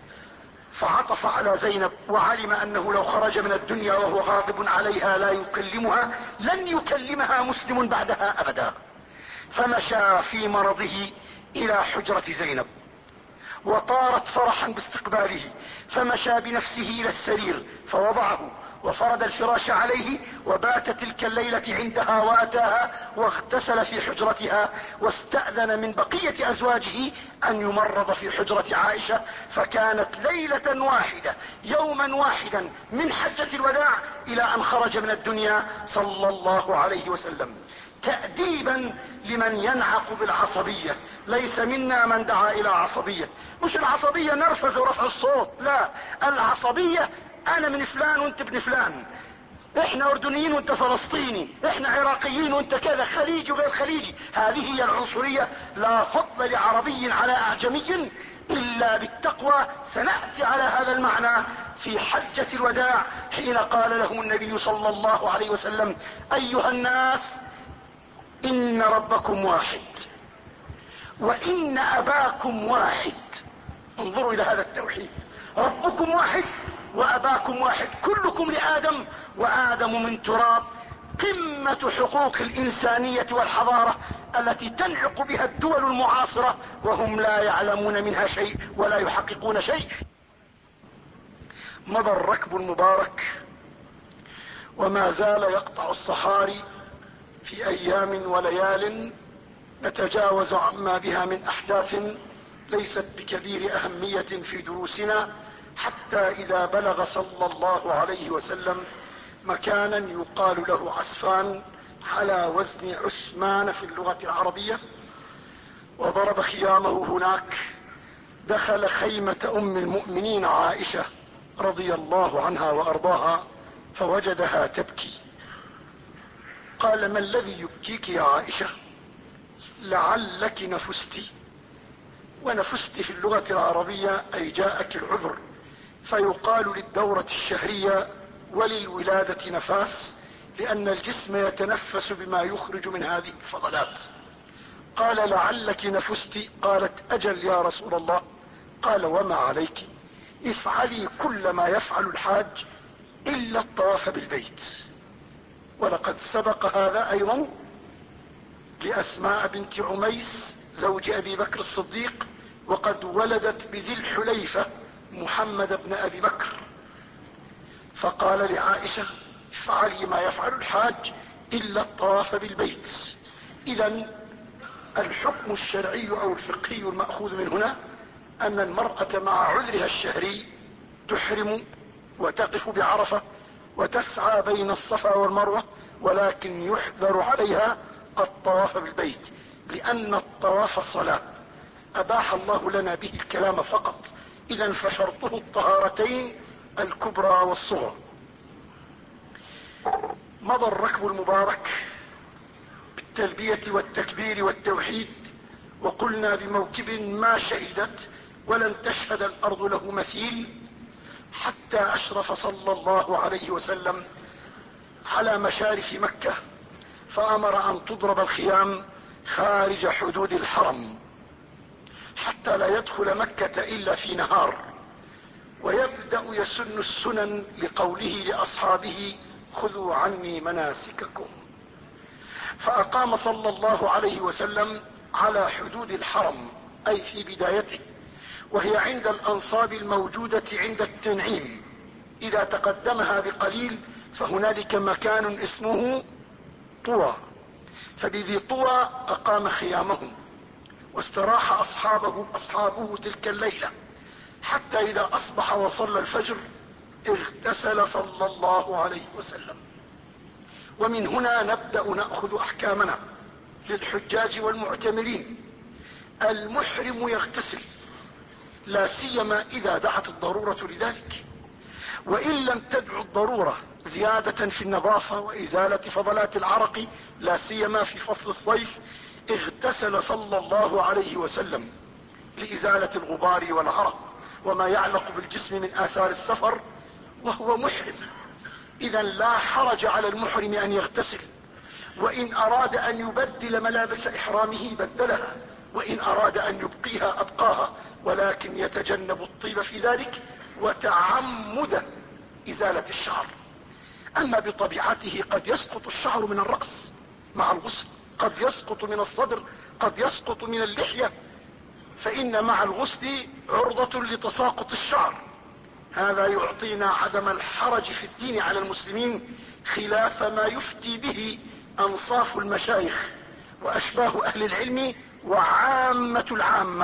Speaker 1: فعطف على زينب وعلم أنه لو خرج من الدنيا وهو غاضب عليها لا يكلمها لن يكلمها مسلم بعدها أبدا. فمشى في مرضه إلى حجرة زينب وطارت فرحا باستقباله، فمشى بنفسه إلى السرير فوضعه وفرد الفراش عليه وبات تلك الليلة عندها وأتاها واغتسل في حجرتها، واستأذن من بقية أزواجه أن يمرض في حجرة عائشة. فكانت ليلة واحدة يوما واحدا من حجة الوداع إلى أن خرج من الدنيا صلى الله عليه وسلم. تأديبا لمن ينعق بالعصبية. ليس منا من دعا إلى عصبية، مش العصبية نرفز ورفع الصوت، لا، العصبية انا من فلان وانت ابن فلان، احنا اردنيين وانت فلسطيني، احنا عراقيين وانت كذا، خليجي وغير خليجي. هذه هي العنصرية. لا فضل لعربي على اعجمي الا بالتقوى. سنأتي على هذا المعنى في حجة الوداع حين قال لهم النبي صلى الله عليه وسلم: ايها الناس ان ربكم واحد وان اباكم واحد. انظروا الى هذا التوحيد، ربكم واحد واباكم واحد، كلكم لآدم وآدم من تراب. قمة حقوق الإنسانية والحضارة التي تنعق بها الدول المعاصرة وهم لا يعلمون منها شيء ولا يحققون شيء. مضى الركب المبارك وما زال يقطع الصحاري في أيام وليال نتجاوز عما بها من أحداث ليست بكبير أهمية في دروسنا، حتى إذا بلغ صلى الله عليه وسلم مكانا يقال له عسفان على وزن عثمان في اللغة العربية، وضرب خيامه هناك. دخل خيمة أم المؤمنين عائشة رضي الله عنها وأرضاها فوجدها تبكي. قال: ما الذي يبكيك يا عائشة؟ لعلك نفست. ونفست في اللغة العربية أي جاءك العذر، فيقال للدورة الشهرية وللولادة نفاس، لأن الجسم يتنفس بما يخرج من هذه الفضلات. قال: لعلك نفست. قالت: أجل يا رسول الله. قال: وما عليك؟ افعلي كل ما يفعل الحاج إلا الطواف بالبيت. ولقد سبق هذا أيضا لأسماء بنت عميس زوج أبي بكر الصديق، وقد ولدت بذي الحليفة محمد بن أبي بكر، فقال لعائشة افعلي ما يفعل الحاج إلا الطواف بالبيت. إذا الحكم الشرعي أو الفقهي المأخوذ من هنا أن المرأة مع عذرها الشهري تحرم وتقف بعرفة وتسعى بين الصفا والمروة، ولكن يحذر عليها الطواف بالبيت، لأن الطواف صلاة أباح الله لنا به الكلام فقط. إذا فشرطه الطهارتين الكبرى والصغرى. مضى الركب المبارك بالتلبية والتكبير والتوحيد، وقلنا بموكب ما شهدت ولن تشهد الأرض له مثيل، حتى أشرف صلى الله عليه وسلم على مشارف مكة، فأمر أن تضرب الخيام خارج حدود الحرم حتى لا يدخل مكة إلا في نهار، ويبدأ يسن السنن لقوله لأصحابه خذوا عني مناسككم. فأقام صلى الله عليه وسلم على حدود الحرم، أي في بدايته، وهي عند الأنصاب الموجودة عند التنعيم. إذا تقدمها بقليل فهنالك مكان اسمه طوى، فبذي طوى أقام خيامه واستراح أصحابه, أصحابه تلك الليلة، حتى إذا أصبح وصلى الفجر اغتسل صلى الله عليه وسلم. ومن هنا نبدأ نأخذ أحكامنا للحجاج والمعتمرين. المحرم يغتسل، لا سيما إذا دعت الضرورة لذلك، وإن لم تدع الضرورة زيادة في النظافة وإزالة فضلات العرق، لا سيما في فصل الصيف، اغتسل صلى الله عليه وسلم لإزالة الغبار والعرق وما يعلق بالجسم من آثار السفر وهو محرم. إذا لا حرج على المحرم أن يغتسل، وإن أراد أن يبدل ملابس إحرامه بدلها، وإن أراد أن يبقيها أبقاها، ولكن يتجنب الطيب في ذلك وتعمد إزالة الشعر. أما بطبيعته قد يسقط الشعر من الرأس مع الغسل، قد يسقط من الصدر، قد يسقط من اللحية، فإن مع الغسل عرضة لتساقط الشعر. هذا يعطينا عدم الحرج في الدين على المسلمين، خلاف ما يفتي به أنصاف المشايخ وأشباه أهل العلم وعامة العامة.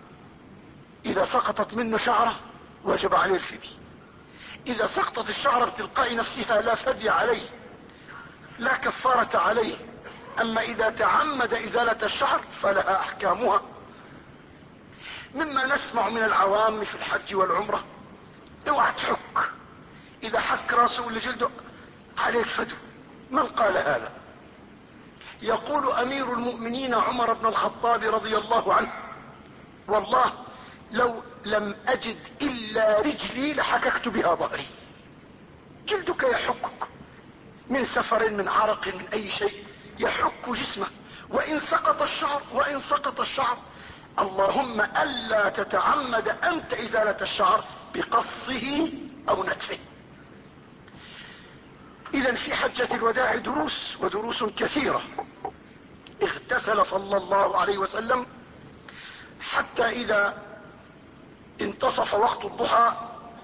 Speaker 1: إذا سقطت منه شعره وجب عليه الفدي، إذا سقطت الشعر بتلقاء نفسها لا فدي عليه، لا كفارة عليه. أما إذا تعمد إزالة الشعر فلها أحكامها. مما نسمع من العوام في الحج والعمرة، اوعى تحك، إذا حك راسه اللي جلده عليك فدو. من قال هذا؟ يقول أمير المؤمنين عمر بن الخطاب رضي الله عنه: والله لو لم أجد إلا رجلي لحككت بها ظهري. جلدك يحكك من سفر، من عرق، من أي شيء يحك جسمه. وإن سقط الشعر وإن سقط الشعر اللهم ألا تتعمد أنت إزالة الشعر بقصه أو نتفه. إذا في حجة الوداع دروس ودروس كثيرة. اغتسل صلى الله عليه وسلم حتى إذا انتصف وقت الضحى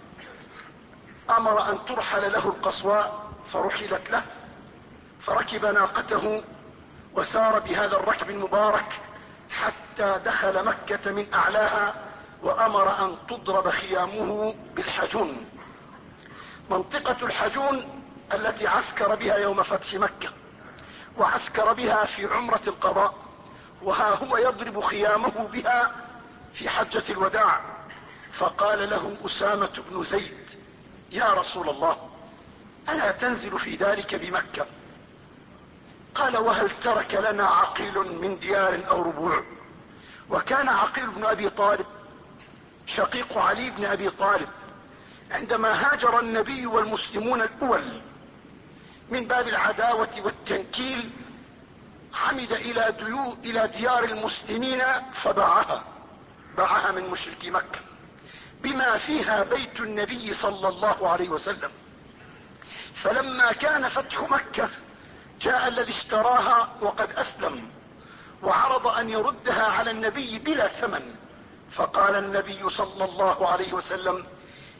Speaker 1: أمر أن ترحل له القصواء، فرحلت له، فركب ناقته وسار بهذا الركب المبارك حتى دخل مكة من أعلاها، وأمر أن تضرب خيامه بالحجون. منطقة الحجون التي عسكر بها يوم فتح مكة، وعسكر بها في عمرة القضاء، وها هو يضرب خيامه بها في حجة الوداع. فقال له أسامة بن زيد: يا رسول الله، ألا تنزل في ذلك بمكة؟ قال: وهل ترك لنا عقيل من ديار أو ربوع؟ وكان عقيل بن أبي طالب شقيق علي بن أبي طالب عندما هاجر النبي والمسلمون الأول من باب العداوة والتنكيل عمد إلى, ديو إلى ديار المسلمين فباعها، باعها من مشركي مكة، بما فيها بيت النبي صلى الله عليه وسلم. فلما كان فتح مكة جاء الذي اشتراها وقد أسلم، وعرض أن يردها على النبي بلا ثمن، فقال النبي صلى الله عليه وسلم: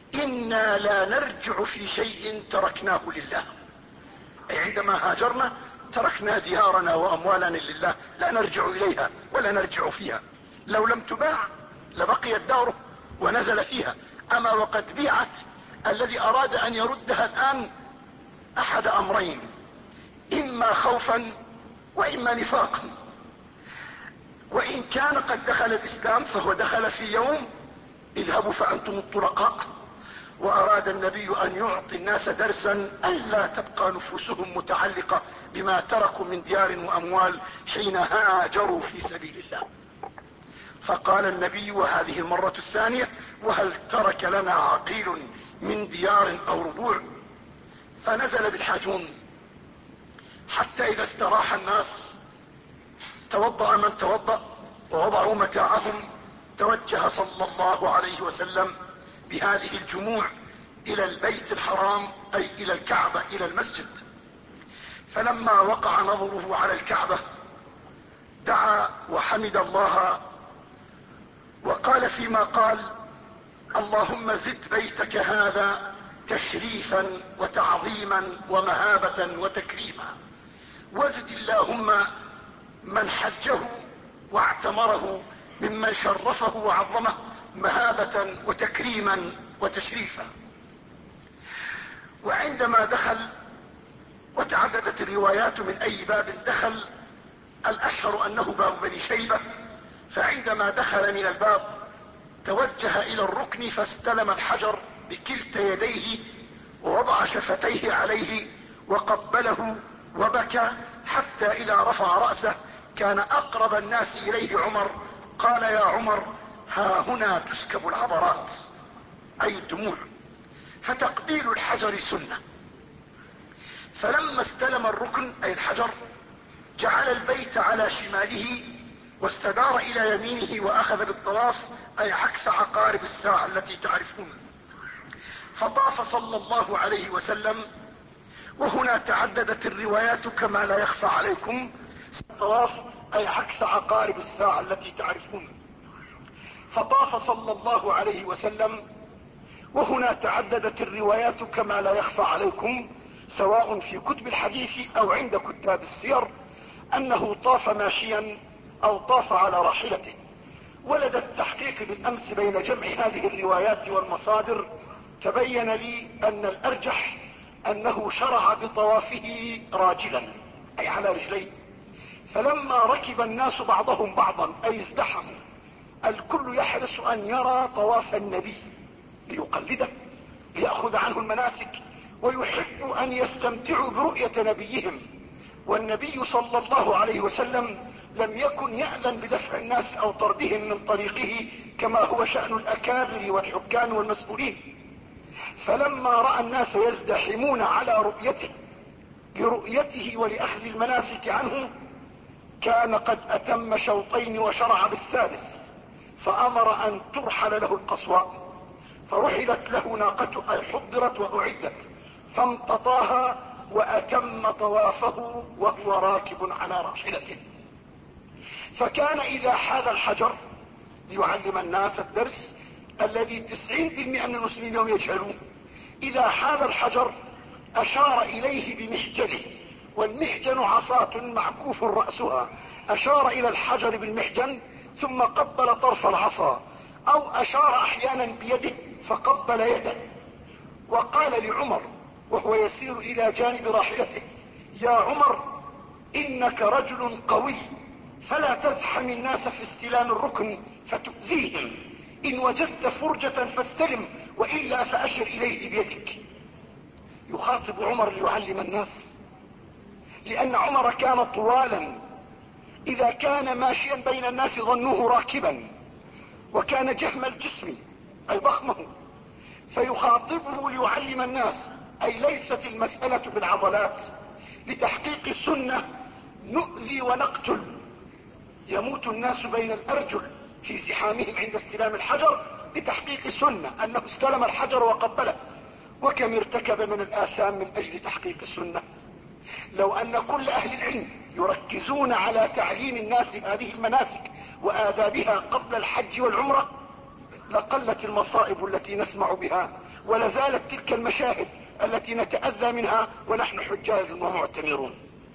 Speaker 1: إنا لا نرجع في شيء تركناه لله، أي عندما هاجرنا تركنا ديارنا وأموالنا لله، لا نرجع إليها ولا نرجع فيها. لو لم تباع لبقيت داره ونزل فيها، أما وقد بيعت الذي أراد أن يردها الآن أحد أمرين: إما خوفا وإما نفاقا. وإن كان قد دخل الإسلام فهو دخل في يوم اذهبوا فأنتم الطلقاء، وأراد النبي أن يعطي الناس درسا ألا تبقى نفوسهم متعلقة بما تركوا من ديار وأموال حين هاجروا في سبيل الله. فقال النبي وهذه المرة الثانية: وهل ترك لنا عقيل من ديار أو ربوع؟ فنزل بالحاجون حتى إذا استراح الناس توضأ من توضأ ووضعوا متاعهم، توجه صلى الله عليه وسلم بهذه الجموع إلى البيت الحرام، أي إلى الكعبة، إلى المسجد. فلما وقع نظره على الكعبة دعا وحمد الله وقال فيما قال: اللهم زد بيتك هذا تشريفا وتعظيما ومهابة وتكريما، وزد اللهم من حجه واعتمره ممن شرفه وعظمه مهابة وتكريما وتشريفا. وعندما دخل، وتعددت الروايات من أي باب دخل، الأشهر أنه باب بني شيبة، فعندما دخل من الباب توجه إلى الركن فاستلم الحجر بكلتا يديه ووضع شفتيه عليه وقبله وبكى، حتى إذا رفع رأسه كان أقرب الناس إليه عمر، قال: يا عمر، ها هنا تسكب العبرات، أي الدموع، فتقبيل الحجر سنة. فلما استلم الركن أي الحجر جعل البيت على شماله واستدار إلى يمينه وأخذ بالطواف، أي عكس عقارب الساعة التي تعرفون. فطاف صلى الله عليه وسلم، وهنا تعددت الروايات كما لا يخفى عليكم. الطواف أي عكس عقارب الساعة التي تعرفون. فطاف صلى الله عليه وسلم، وهنا تعددت الروايات كما لا يخفى عليكم، سواء في كتب الحديث أو عند كتاب السير، أنه طاف ماشيا أو طاف على راحلته. ولدى التحقيق بالأمس بين جمع هذه الروايات والمصادر تبين لي أن الأرجح أنه شرع بطوافه راجلا، أي على رجلين. فلما ركب الناس بعضهم بعضا أي ازدحموا، الكل يحرص أن يرى طواف النبي ليقلده ليأخذ عنه المناسك، ويحب أن يستمتعوا برؤية نبيهم. والنبي صلى الله عليه وسلم لم يكن يأذن بدفع الناس أو طردهم من طريقه كما هو شأن الأكابر والحكام والمسؤولين. فلما رأى الناس يزدحمون على رؤيته لرؤيته ولأخذ المناسك عنه، كان قد أتم شوطين وشرع بالثالث، فأمر أن ترحل له القصواء، فرحلت له ناقته أي حضرت وأعدت، فامتطاها وأتم طوافه وهو راكب على راحلته. فكان إذا حاذ الحجر ليعلم الناس الدرس الذي تسعين بالمئة من المسلمين يوم يجهلون، إذا حاذ الحجر أشار إليه بمحجنه، والمحجن عصاة معكوف رأسها، أشار إلى الحجر بالمحجن ثم قبل طرف العصا، أو أشار أحيانا بيده فقبل يده. وقال لعمر وهو يسير إلى جانب راحلته: يا عمر، إنك رجل قوي، فلا تزحم الناس في استلام الركن فتؤذيهم، إن وجدت فرجة فاستلم، وإلا فأشر إليه بيدك. يخاطب عمر ليعلم الناس، لأن عمر كان طوالا، إذا كان ماشيا بين الناس ظنوه راكبا، وكان جهم الجسم أي ضخمه، فيخاطبه ليعلم الناس، أي ليست المسألة بالعضلات. لتحقيق السنة نؤذي ونقتل، يموت الناس بين الأرجل في زحامهم عند استلام الحجر لتحقيق السنة أنه استلم الحجر وقبله، وكم ارتكب من الآثام من أجل تحقيق السنة. لو أن كل أهل العلم يركزون على تعليم الناس هذه المناسك وآدابها قبل الحج والعمرة لقلت المصائب التي نسمع بها ولا زالت تلك المشاهد التي نتأذى منها ونحن حجاج ومعتمرون.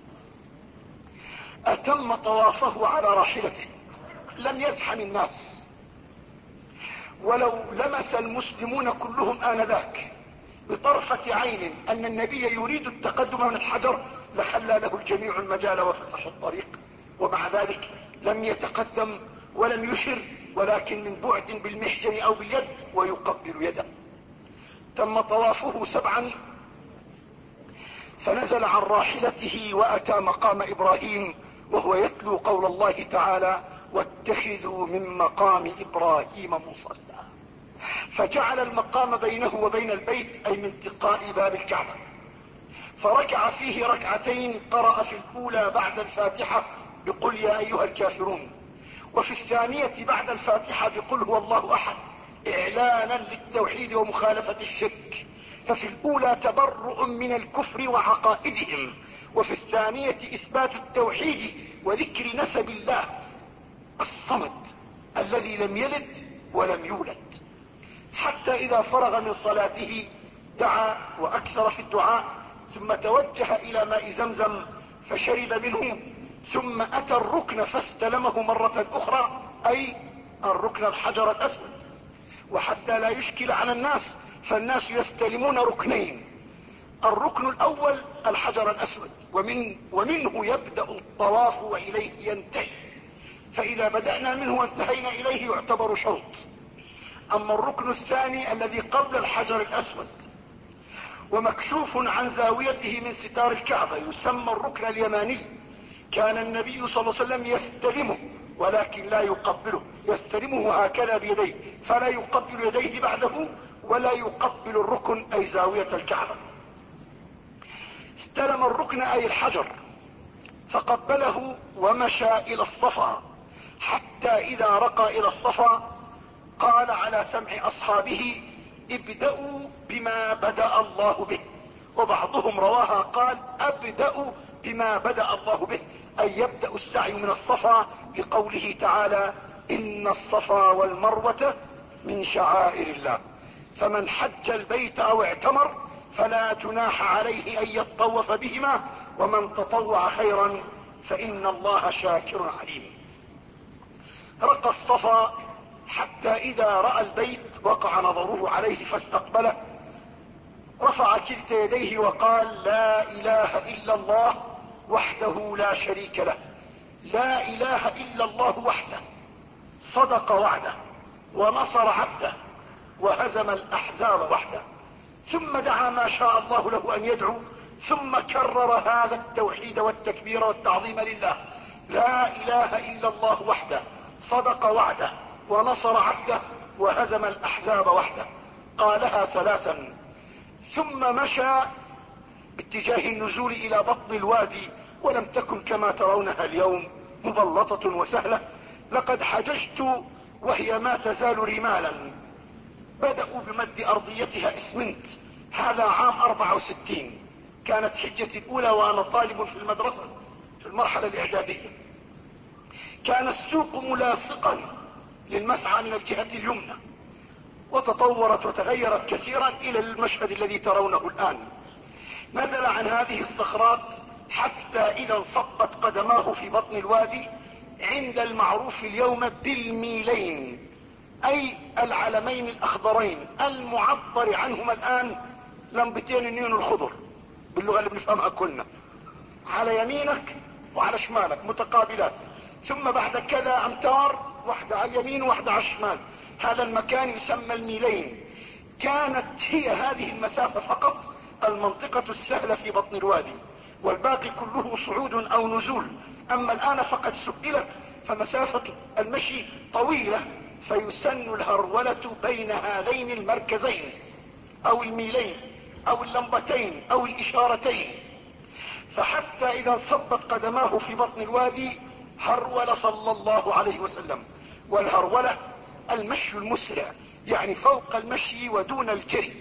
Speaker 1: أتم طوافه على راحلته، لم يزحم الناس، ولو لمس المسلمون كلهم آنذاك بطرفة عين أن النبي يريد التقدم من الحجر لخلى له الجميع المجال وفسحوا الطريق، ومع ذلك لم يتقدم ولم يشر، ولكن من بعد بالمحجن أو باليد ويقبل يده. تم طوافه سبعا، فنزل عن راحلته وأتى مقام إبراهيم وهو يتلو قول الله تعالى: واتخذوا من مقام إبراهيم مصلى. فجعل المقام بينه وبين البيت، أي من تلقاء باب الكعبة، فركع فيه ركعتين، قرأ في الأولى بعد الفاتحة بقل يا أيها الكافرون، وفي الثانية بعد الفاتحة بقل هو الله أحد، إعلانا للتوحيد ومخالفة الشرك. ففي الأولى تبرؤ من الكفر وعقائدهم، وفي الثانية إثبات التوحيد وذكر نسب الله الصمد الذي لم يلد ولم يولد. حتى إذا فرغ من صلاته دعا وأكثر في الدعاء، ثم توجه إلى ماء زمزم فشرب منه، ثم أتى الركن فاستلمه مرة أخرى، أي الركن الحجر الأسود. وحتى لا يشكل على الناس فالناس يستلمون ركنين: الركن الأول الحجر الأسود، ومن ومنه يبدأ الطواف وإليه ينتهي، فإذا بدأنا منه وانتهينا إليه يعتبر شوط. أما الركن الثاني الذي قبل الحجر الأسود ومكشوف عن زاويته من ستار الكعبة يسمى الركن اليماني، كان النبي صلى الله عليه وسلم يستلمه ولكن لا يقبله، يستلمه هكذا بيديه، فلا يقبل يديه بعده ولا يقبل الركن أي زاوية الكعبة. استلم الركن أي الحجر فقبله ومشى إلى الصفا، حتى إذا رقى إلى الصفا قال على سمع أصحابه: ابدأوا بما بدأ الله به. وبعضهم رواها قال: أبدأ بما بدأ الله به، أي يبدأ السعي من الصفا، لقوله تعالى: إن الصفا والمروة من شعائر الله، فمن حج البيت أو اعتمر فلا جناح عليه أن يطوف بهما، ومن تطوع خيرا فإن الله شاكر عليم. رقى الصفا حتى إذا رأى البيت وقع نظره عليه فاستقبله، رفع كلتا يديه وقال: لا إله إلا الله وحده لا شريك له، لا إله إلا الله وحده، صدق وعده ونصر عبده وهزم الأحزاب وحده. ثم دعا ما شاء الله له أن يدعو، ثم كرر هذا التوحيد والتكبير والتعظيم لله: لا إله إلا الله وحده، صدق وعده ونصر عبده وهزم الأحزاب وحده. قالها ثلاثا، ثم مشى باتجاه النزول إلى بطن الوادي، ولم تكن كما ترونها اليوم مبلطة وسهلة، لقد حججت وهي ما تزال رمالا، بدأوا بمد أرضيتها اسمنت، هذا عام أربعة وستين، كانت حجتي الأولى وأنا طالب في المدرسة في المرحلة الإعدادية. كان السوق ملاصقا للمسعى من الجهة اليمنى، وتطورت وتغيرت كثيرا إلى المشهد الذي ترونه الآن. نزل عن هذه الصخرات حتى إذا انصبت قدماه في بطن الوادي عند المعروف اليوم بالميلين، أي العلمين الأخضرين المعبر عنهما الآن لمبتين النين الخضر باللغة اللي بنفهمها كلنا، على يمينك وعلى شمالك متقابلات، ثم بعد كذا أمتار، واحدة على اليمين وواحدة على الشمال، هذا المكان يسمى الميلين. كانت هي هذه المسافة فقط المنطقة السهلة في بطن الوادي، والباقي كله صعود أو نزول. أما الآن فقد سئلت، فمسافة المشي طويلة، فيسن الهرولة بين هذين المركزين أو الميلين أو اللمبتين أو الإشارتين. فحتى إذا انصبت قدماه في بطن الوادي هرول صلى الله عليه وسلم. والهرولة المشي المسرع، يعني فوق المشي ودون الجري.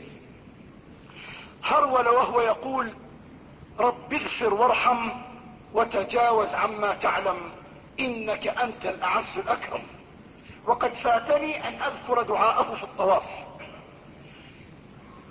Speaker 1: هرول وهو يقول: رب اغفر وارحم وتجاوز عما تعلم إنك أنت الأعز الأكرم. وقد فاتني أن أذكر دعاءه في الطواف.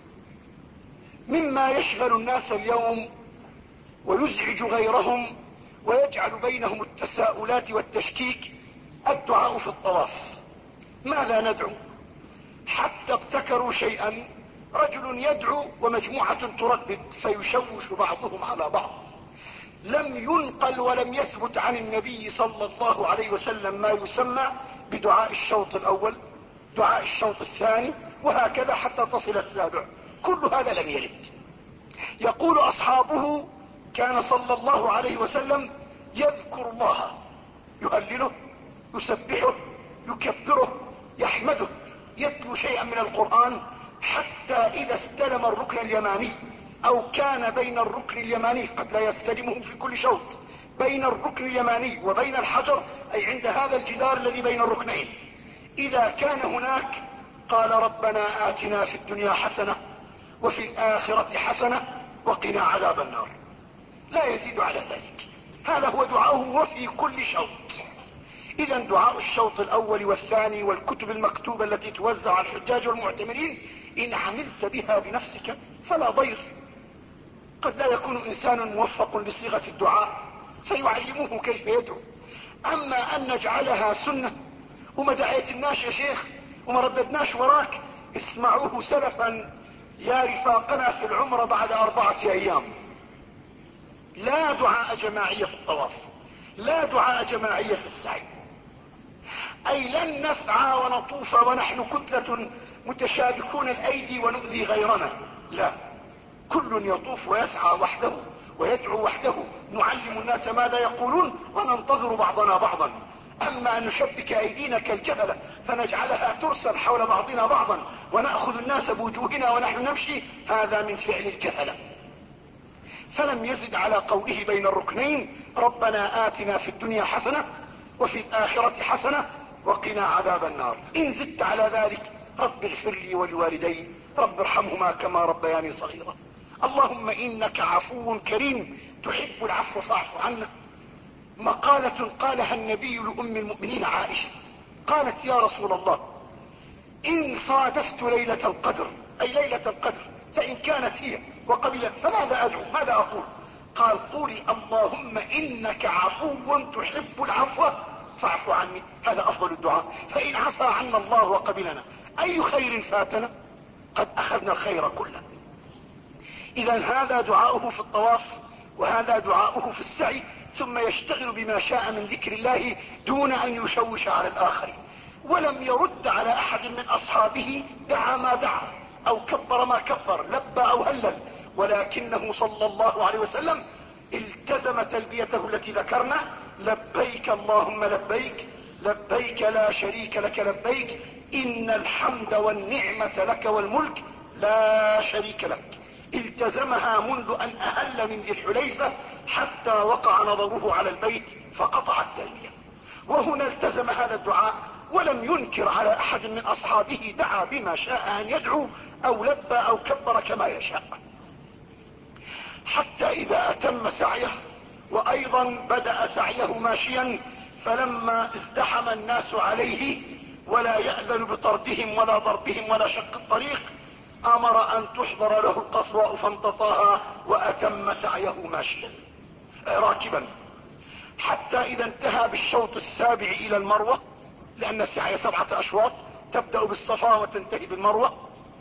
Speaker 1: مما يشغل الناس اليوم ويزعج غيرهم ويجعل بينهم التساؤلات والتشكيك الدعاء في الطواف. ماذا ندعو؟ حتى ابتكروا شيئا، رجل يدعو ومجموعة تردد فيشوش بعضهم على بعض. لم ينقل ولم يثبت عن النبي صلى الله عليه وسلم ما يسمى بدعاء الشوط الاول، دعاء الشوط الثاني، وهكذا حتى تصل السابع. كل هذا لم يرد. يقول اصحابه كان صلى الله عليه وسلم يذكر الله، يهلله، يسبحه، يكبره، يحمده، يتلو شيئا من القرآن، حتى اذا استلم الركن اليماني او كان بين الركن اليماني، قد لا يستلمه في كل شوط، بين الركن اليماني وبين الحجر، اي عند هذا الجدار الذي بين الركنين، اذا كان هناك قال ربنا آتنا في الدنيا حسنة وفي الآخرة حسنة وقنا عذاب النار، لا يزيد على ذلك. هذا هو دعاؤه وفي كل شوط. اذا دعاء الشوط الاول والثاني والكتب المكتوبة التي توزع على الحجاج والمعتمرين ان عملت بها بنفسك فلا ضير. قد لا يكون انسان موفق لصيغة الدعاء فيعلموه كيف يدعو. اما ان نجعلها سنة وما دعيتناش يا شيخ وما رددناش وراك، اسمعوه سلفا يا رفاقنا في العمرة بعد اربعة ايام. لا دعاء جماعية في الطواف، لا دعاء جماعية في السعي، اي لن نسعى ونطوف ونحن كتلة متشابكون الايدي ونؤذي غيرنا، لا، كل يطوف ويسعى وحده ويدعو وحده، نعلم الناس ماذا يقولون وننتظر بعضنا بعضا. اما ان نشبك ايدينا كالجبلة فنجعلها ترسل حول بعضنا بعضا ونأخذ الناس بوجوهنا ونحن نمشي، هذا من فعل الجهلة. فلم يزد على قوله بين الركنين ربنا آتنا في الدنيا حسنة وفي الآخرة حسنة وقنا عذاب النار. ان زدت على ذلك رب اغفر لي ولوالدي، رب ارحمهما كما ربياني صغيرا، اللهم انك عفو كريم تحب العفو فاعف عنا. مقالة قالها النبي لأم المؤمنين عائشة، قالت يا رسول الله ان صادفت ليلة القدر، اي ليلة القدر، فان كانت هي وقبلت فماذا ادعو، ماذا اقول؟ قال قولي اللهم انك عفو تحب العفو فاعف عني، هذا افضل الدعاء. فان عفى عنا الله وقبلنا اي خير فاتنا؟ قد اخذنا الخير كله. اذا هذا دعاؤه في الطواف وهذا دعاؤه في السعي، ثم يشتغل بما شاء من ذكر الله دون ان يشوش على الاخرين. ولم يرد على احد من اصحابه دعا ما دعا او كبر ما كبر، لبى او هلل، ولكنه صلى الله عليه وسلم التزم تلبيته التي ذكرنا: لبيك اللهم لبيك، لبيك لا شريك لك لبيك، ان الحمد والنعمة لك والملك لا شريك لك. التزمها منذ ان اهل من ذي الحليفة حتى وقع نظره على البيت فقطع التلبية. وهنا التزم هذا الدعاء ولم ينكر على احد من اصحابه، دعا بما شاء ان يدعو او لبى او كبر كما يشاء، حتى اذا اتم سعيه وايضا بدأ سعيه ماشيا، فلما ازدحم الناس عليه ولا يأذن بطردهم ولا ضربهم ولا شق الطريق، امر ان تحضر له القصواء فامتطاها واتم سعيه ماشيا راكبا، حتى اذا انتهى بالشوط السابع الى المروة، لان السعي سبعة اشواط تبدأ بالصفا وتنتهي بالمروة.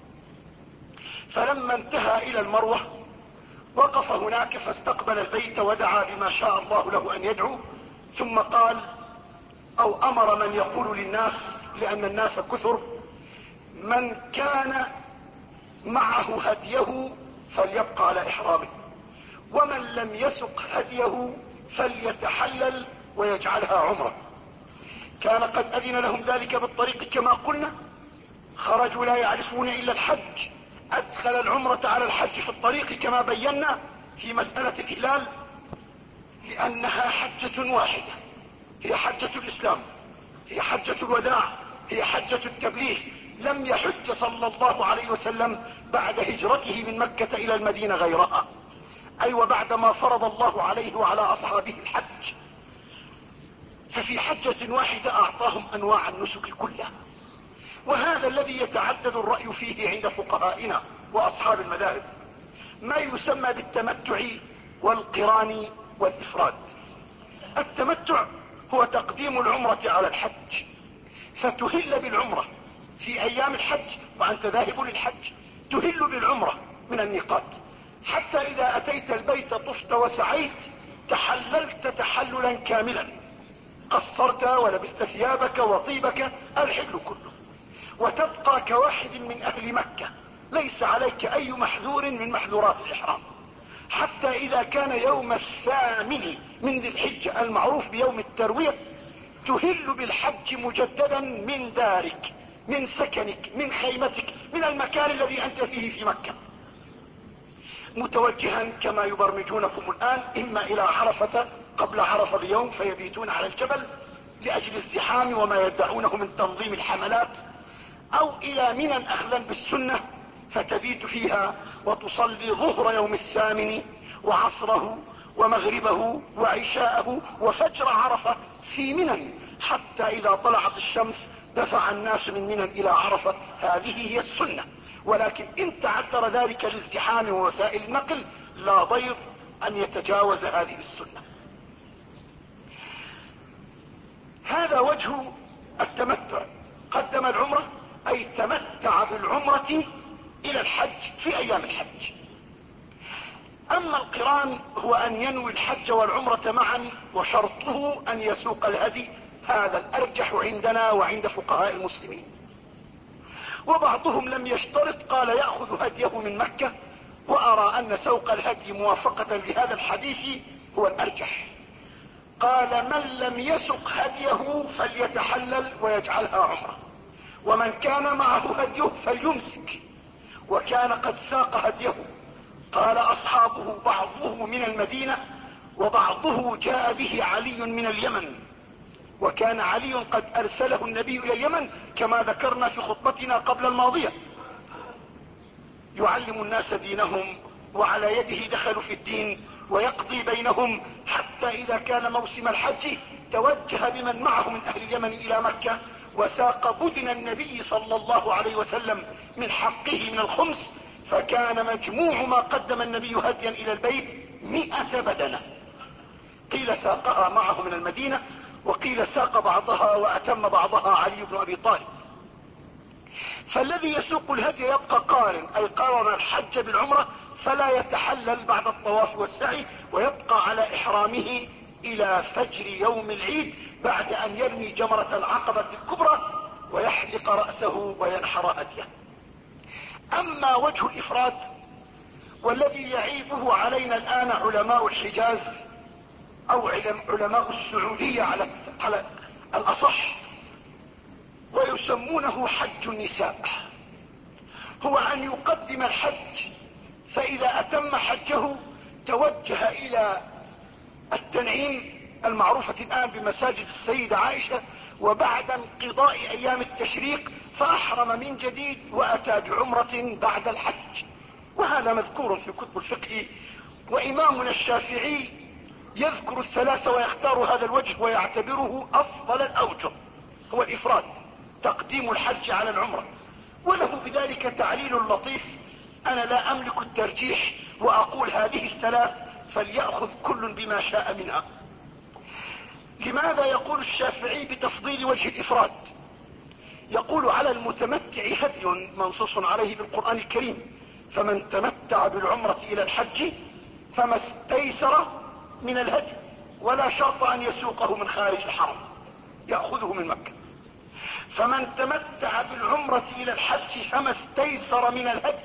Speaker 1: فلما انتهى الى المروة وقف هناك فاستقبل البيت ودعا بما شاء الله له ان يدعو، ثم قال او امر من يقول للناس، لان الناس كثر: من كان معه هديه فليبقى على احرامه، ومن لم يسق هديه فليتحلل ويجعلها عمره. كان قد اذن لهم ذلك بالطريق كما قلنا، خرجوا لا يعرفون الا الحج، ادخل العمرة على الحج في الطريق كما بينا في مسألة الاهلال، لانها حجة واحدة، هي حجة الاسلام، هي حجة الوداع، هي حجة التبليغ. لم يحج صلى الله عليه وسلم بعد هجرته من مكة الى المدينة غيرها، اي أيوة وبعدما فرض الله عليه وعلى اصحابه الحج. ففي حجة واحدة اعطاهم انواع النسك كلها، وهذا الذي يتعدد الرأي فيه عند فقهائنا واصحاب المذاهب. ما يسمى بالتمتع والقران والافراد. التمتع هو تقديم العمرة على الحج، فتهل بالعمرة في ايام الحج وانت ذاهب للحج، تهل بالعمرة من الميقات، حتى اذا اتيت البيت طفت وسعيت تحللت تحللا كاملا، قصرت ولبست ثيابك وطيبك، الحل كله، وتبقى كواحد من اهل مكة، ليس عليك اي محذور من محذورات الاحرام، حتى اذا كان يوم الثامن من ذي الحجة المعروف بيوم التروية تهل بالحج مجددا من دارك، من سكنك، من خيمتك، من المكان الذي انت فيه في مكة، متوجها كما يبرمجونكم الان اما الى عرفة قبل عرفة بيوم فيبيتون على الجبل لاجل الزحام وما يدعونه من تنظيم الحملات، او الى منى اخذا بالسنة فتبيت فيها وتصلي ظهر يوم الثامن وعصره ومغربه وعشاءه وفجر عرفة في منى، حتى اذا طلعت الشمس دفع الناس من منى الى عرفة. هذه هي السنة، ولكن ان تعذر ذلك للزحام ووسائل النقل لا ضير ان يتجاوز هذه السنة. هذا وجه التمتع، قدم العمرة اي تمتع بالعمرة الى الحج في ايام الحج. اما القران هو ان ينوي الحج والعمرة معا، وشرطه ان يسوق الهدي، هذا الارجح عندنا وعند فقهاء المسلمين، وبعضهم لم يشترط، قال يأخذ هديه من مكة، وارى ان سوق الهدي موافقة لهذا الحديث هو الارجح. قال من لم يسق هديه فليتحلل ويجعلها عمرة، ومن كان معه هديه فليمسك، وكان قد ساق هديه. قال اصحابه بعضه من المدينة وبعضه جاء به علي من اليمن، وكان علي قد ارسله النبي الى اليمن كما ذكرنا في خطبتنا قبل الماضية، يعلم الناس دينهم وعلى يده دخلوا في الدين ويقضي بينهم، حتى اذا كان موسم الحج توجه بمن معه من اهل اليمن الى مكة وساق بدن النبي صلى الله عليه وسلم من حقه من الخمس، فكان مجموع ما قدم النبي هديا الى البيت مئة بدنة. قيل ساقها معه من المدينة، وقيل ساق بعضها واتم بعضها علي بن ابي طالب. فالذي يسوق الهدي يبقى قارن، اي قارن الحج بالعمرة، فلا يتحلل بعد الطواف والسعي، ويبقى على احرامه الى فجر يوم العيد بعد ان يرمي جمرة العقبة الكبرى ويحلق رأسه وينحر هديه. اما وجه الافراد والذي يعيبه علينا الان علماء الحجاز او علماء السعودية على على الاصح، ويسمونه حج النساء، هو ان يقدم الحج، فاذا اتم حجه توجه الى التنعيم المعروفة الان بمساجد السيدة عائشة، وبعد انقضاء ايام التشريق فاحرم من جديد واتى بعمرة بعد الحج. وهذا مذكور في كتب الفقه، وامامنا الشافعي يذكر الثلاثة ويختار هذا الوجه ويعتبره افضل الاوجه، هو الافراد، تقديم الحج على العمرة، وله بذلك تعليل لطيف. انا لا املك الترجيح واقول هذه الثلاث فليأخذ كل بما شاء منها. لماذا يقول الشافعي بتفضيل وجه الافراد؟ يقول على المتمتع هدي منصوص عليه بالقرآن الكريم، فمن تمتع بالعمرة الى الحج فما استيسر من الهدي، ولا شرط ان يسوقه من خارج الحرم، يأخذه من مكة. فمن تمتع بالعمرة الى الحج فما استيسر من الهدي،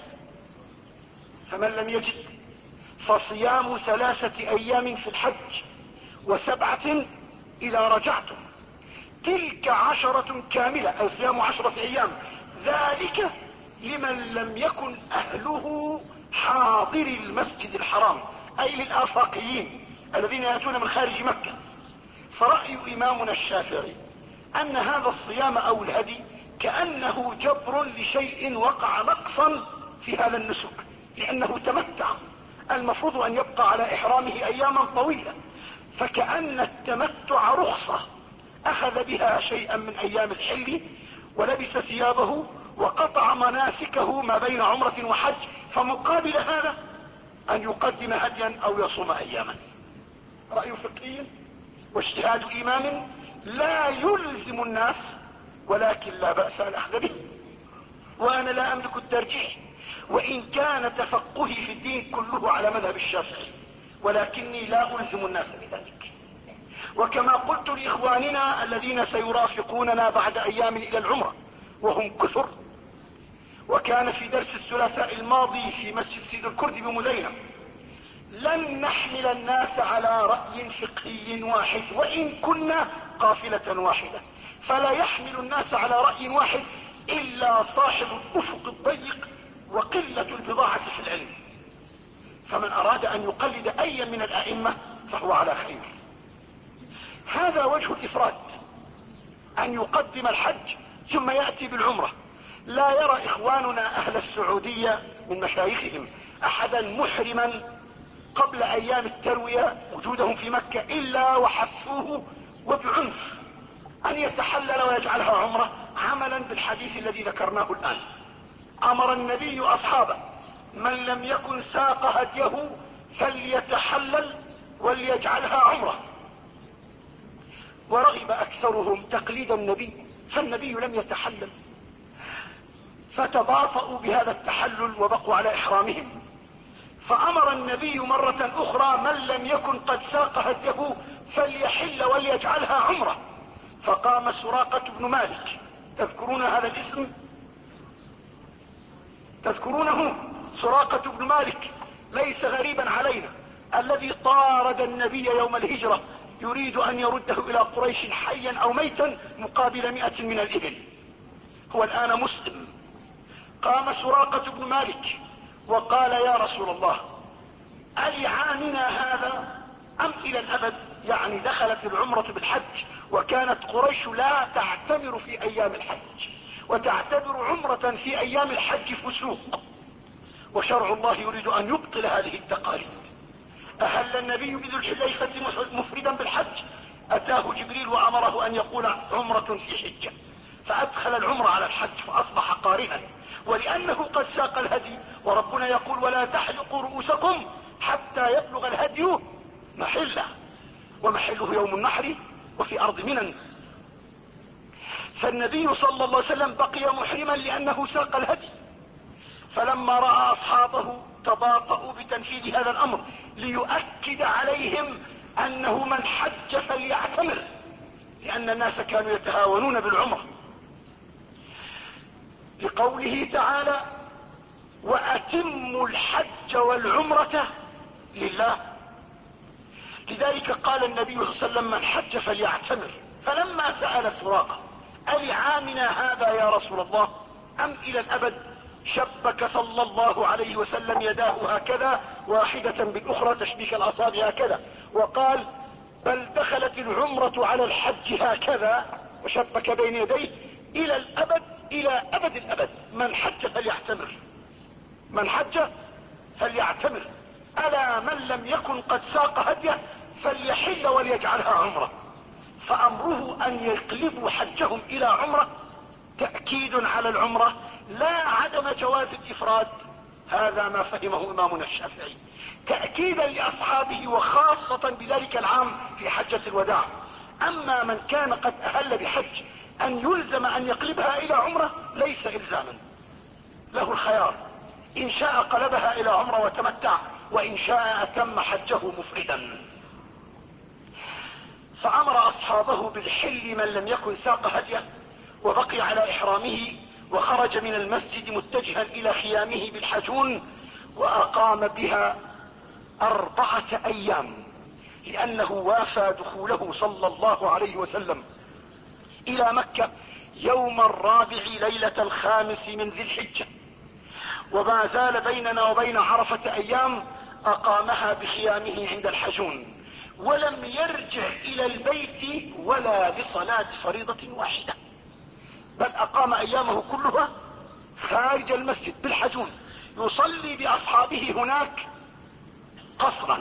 Speaker 1: فمن لم يجد فصيام ثلاثة ايام في الحج وسبعة اذا رجعتم، تلك عشرة كاملة، اي صيام عشرة ايام، ذلك لمن لم يكن اهله حاضر المسجد الحرام، اي للافاقيين الذين ياتون من خارج مكة. فرأي امامنا الشافعي ان هذا الصيام او الهدي كأنه جبر لشيء وقع نقصا في هذا النسك، لانه تمتع، المفروض ان يبقى على احرامه اياما طويلة، فكأن التمتع رخصة اخذ بها شيئا من ايام الحل ولبس ثيابه وقطع مناسكه ما بين عمرة وحج، فمقابل هذا ان يقدم هديا او يصوم اياما. رأي فقهي واجتهاد امام لا يلزم الناس، ولكن لا بأس الاخذ به، وانا لا املك الترجيح، وان كان تفقهي في الدين كله على مذهب الشافعي، ولكني لا الزم الناس بذلك. وكما قلت لاخواننا الذين سيرافقوننا بعد ايام الى العمرة وهم كثر، وكان في درس الثلاثاء الماضي في مسجد سيد الكرد بمذينة، لن نحمل الناس على رأي فقهي واحد وان كنا قافلة واحدة، فلا يحمل الناس على رأي واحد الا صاحب الافق الضيق وقلة البضاعة في العلم. فمن اراد ان يقلد ايا من الائمة فهو على خير. هذا وجه الافراد، ان يقدم الحج ثم يأتي بالعمرة. لا يرى اخواننا اهل السعودية من مشايخهم احدا محرما قبل ايام التروية وجودهم في مكة الا وحثوه وبعنف ان يتحلل ويجعلها عمرة، عملا بالحديث الذي ذكرناه الان. امر النبي اصحابه من لم يكن ساق هديه فليتحلل وليجعلها عمرة، ورغب اكثرهم تقليد النبي، فالنبي لم يتحلل، فتباطؤوا بهذا التحلل وبقوا على احرامهم. فامر النبي مرة اخرى من لم يكن قد ساق هديه فليحل وليجعلها عمرة. فقام سراقة بن مالك، تذكرون هذا الاسم؟ تذكرونه؟ سراقة بن مالك ليس غريبا علينا، الذي طارد النبي يوم الهجرة يريد ان يرده الى قريش حيا او ميتا مقابل مئة من الابل، هو الان مسلم. قام سراقة بن مالك وقال يا رسول الله ألعامنا هذا ام الى الابد؟ يعني دخلت العمرة بالحج، وكانت قريش لا تعتمر في ايام الحج، وتعتبر عمرة في ايام الحج فسوق، وشرع الله يريد ان يبطل هذه التقاليد. اهل النبي بذو الحليفة مفردا بالحج، اتاه جبريل وامره ان يقول عمرة في حجة، فادخل العمرة على الحج فاصبح قارنا. ولانه قد ساق الهدي، وربنا يقول ولا تحلقوا رؤوسكم حتى يبلغ الهدي محله، ومحله يوم النحر وفي ارض منى. فالنبي صلى الله عليه وسلم بقي محرما لانه ساق الهدي. فلما رأى اصحابه تباطؤوا بتنفيذ هذا الامر ليؤكد عليهم انه من حج فليعتمر، لان الناس كانوا يتهاونون بالعمرة، لقوله تعالى واتموا الحج والعمرة لله. لذلك قال النبي صلى الله عليه وسلم من حج فليعتمر. فلما سأل سراقة ألعامنا هذا يا رسول الله ام الى الابد، شبك صلى الله عليه وسلم يداه هكذا واحدة بالاخرى تشبيك الاصابع هكذا، وقال بل دخلت العمرة على الحج هكذا، وشبك بين يديه الى الابد، الى ابد الابد. من حج فليعتمر، من حج فليعتمر. الا من لم يكن قد ساق هديه فليحل وليجعلها عمرة. فامره ان يقلبوا حجهم الى عمرة تأكيد على العمرة، لا عدم جواز الافراد. هذا ما فهمه امامنا الشافعي، تأكيدا لاصحابه وخاصة بذلك العام في حجة الوداع. اما من كان قد اهل بحج ان يلزم ان يقلبها الى عمرة ليس الزاما، له الخيار، ان شاء قلبها الى عمرة وتمتع، وان شاء اتم حجه مفردا. فامر اصحابه بالحل من لم يكن ساق هديه وبقي على احرامه، وخرج من المسجد متجها الى خيامه بالحجون، واقام بها اربعة ايام، لانه وافى دخوله صلى الله عليه وسلم الى مكة يوم الرابع ليلة الخامس من ذي الحجة، وما زال بيننا وبين عرفة ايام اقامها بخيامه عند الحجون، ولم يرجع الى البيت ولا لصلاة فريضة واحدة، بل اقام ايامه كلها خارج المسجد بالحجون يصلي باصحابه هناك قصرا.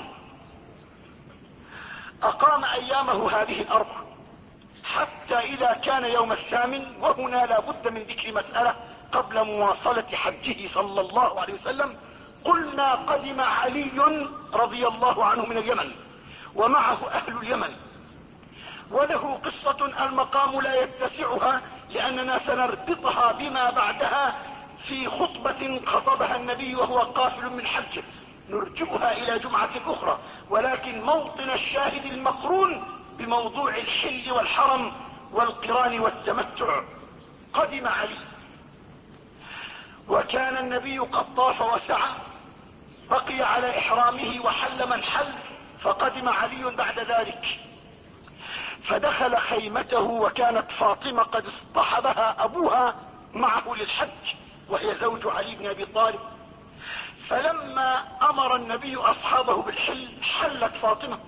Speaker 1: اقام ايامه هذه الاربع حتى اذا كان يوم الثامن، وهنا لا بد من ذكر مسألة قبل مواصلة حجه صلى الله عليه وسلم، قلنا قدم علي رضي الله عنه من اليمن ومعه اهل اليمن، وله قصة المقام لا يتسعها لاننا سنربطها بما بعدها في خطبة خطبها النبي وهو قافل من حجه، نرجئها الى جمعة اخرى، ولكن موطن الشاهد المقرون بموضوع الحل والحرم والقران والتمتع. قدم علي وكان النبي قد طاف وسعى، بقي على احرامه وحل من حل، فقدم علي بعد ذلك فدخل خيمته، وكانت فاطمة قد اصطحبها ابوها معه للحج وهي زوج علي بن ابي طالب. فلما امر النبي اصحابه بالحل حلت فاطمة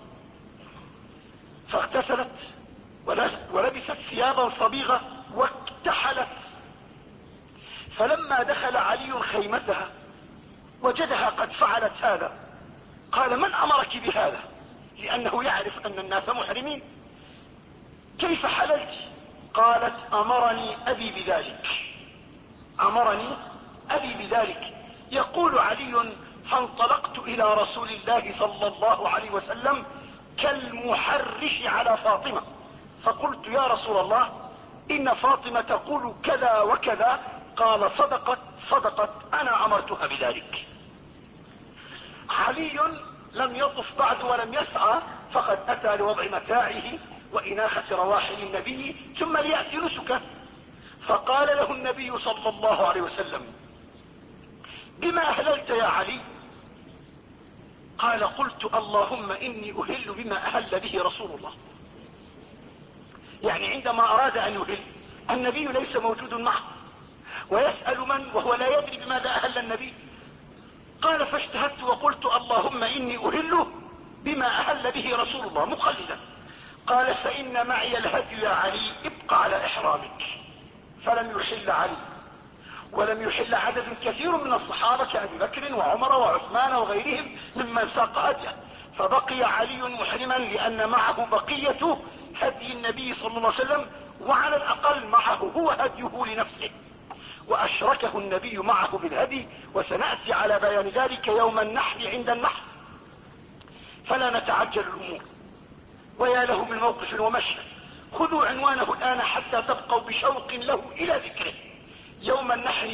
Speaker 1: فاغتسلت ولبست ثيابا صبيغة واكتحلت. فلما دخل علي خيمتها وجدها قد فعلت هذا، قال: من امرك بهذا؟ لانه يعرف ان الناس محرمين. كيف حللت؟ قالت: امرني ابي بذلك، امرني ابي بذلك. يقول علي: فانطلقت الى رسول الله صلى الله عليه وسلم كالمحرش على فاطمة، فقلت: يا رسول الله، ان فاطمة تقول كذا وكذا. قال: صدقت صدقت، انا امرتها بذلك. علي لم يطف بعد ولم يسعى، فقد اتى لوضع متاعه واناخة رواحل النبي ثم ليأتي نسكه. فقال له النبي صلى الله عليه وسلم: بما اهللت يا علي؟ قال: قلت: اللهم اني اهل بما اهل به رسول الله. يعني عندما اراد ان يهل النبي ليس موجود معه، ويسأل من وهو لا يدري بماذا اهل النبي. قال: فاجتهدت وقلت: اللهم اني اهل بما اهل به رسول الله مقلدا. قال: فان معي الهدي يا علي، ابق على احرامك. فلم يحل علي، ولم يحل عدد كثير من الصحابة كأبي بكر وعمر وعثمان وغيرهم ممن ساق هديه، فبقي علي محرما لان معه بقية هدي النبي صلى الله عليه وسلم، وعلى الاقل معه هو هديه لنفسه، واشركه النبي معه بالهدي، وسنأتي على بيان ذلك يوم النحر عند النحر. فلا نتعجل الامور، ويا له من موقف ومشهد. خذوا عنوانه الان حتى تبقوا بشوق له الى ذكره. يوم النحر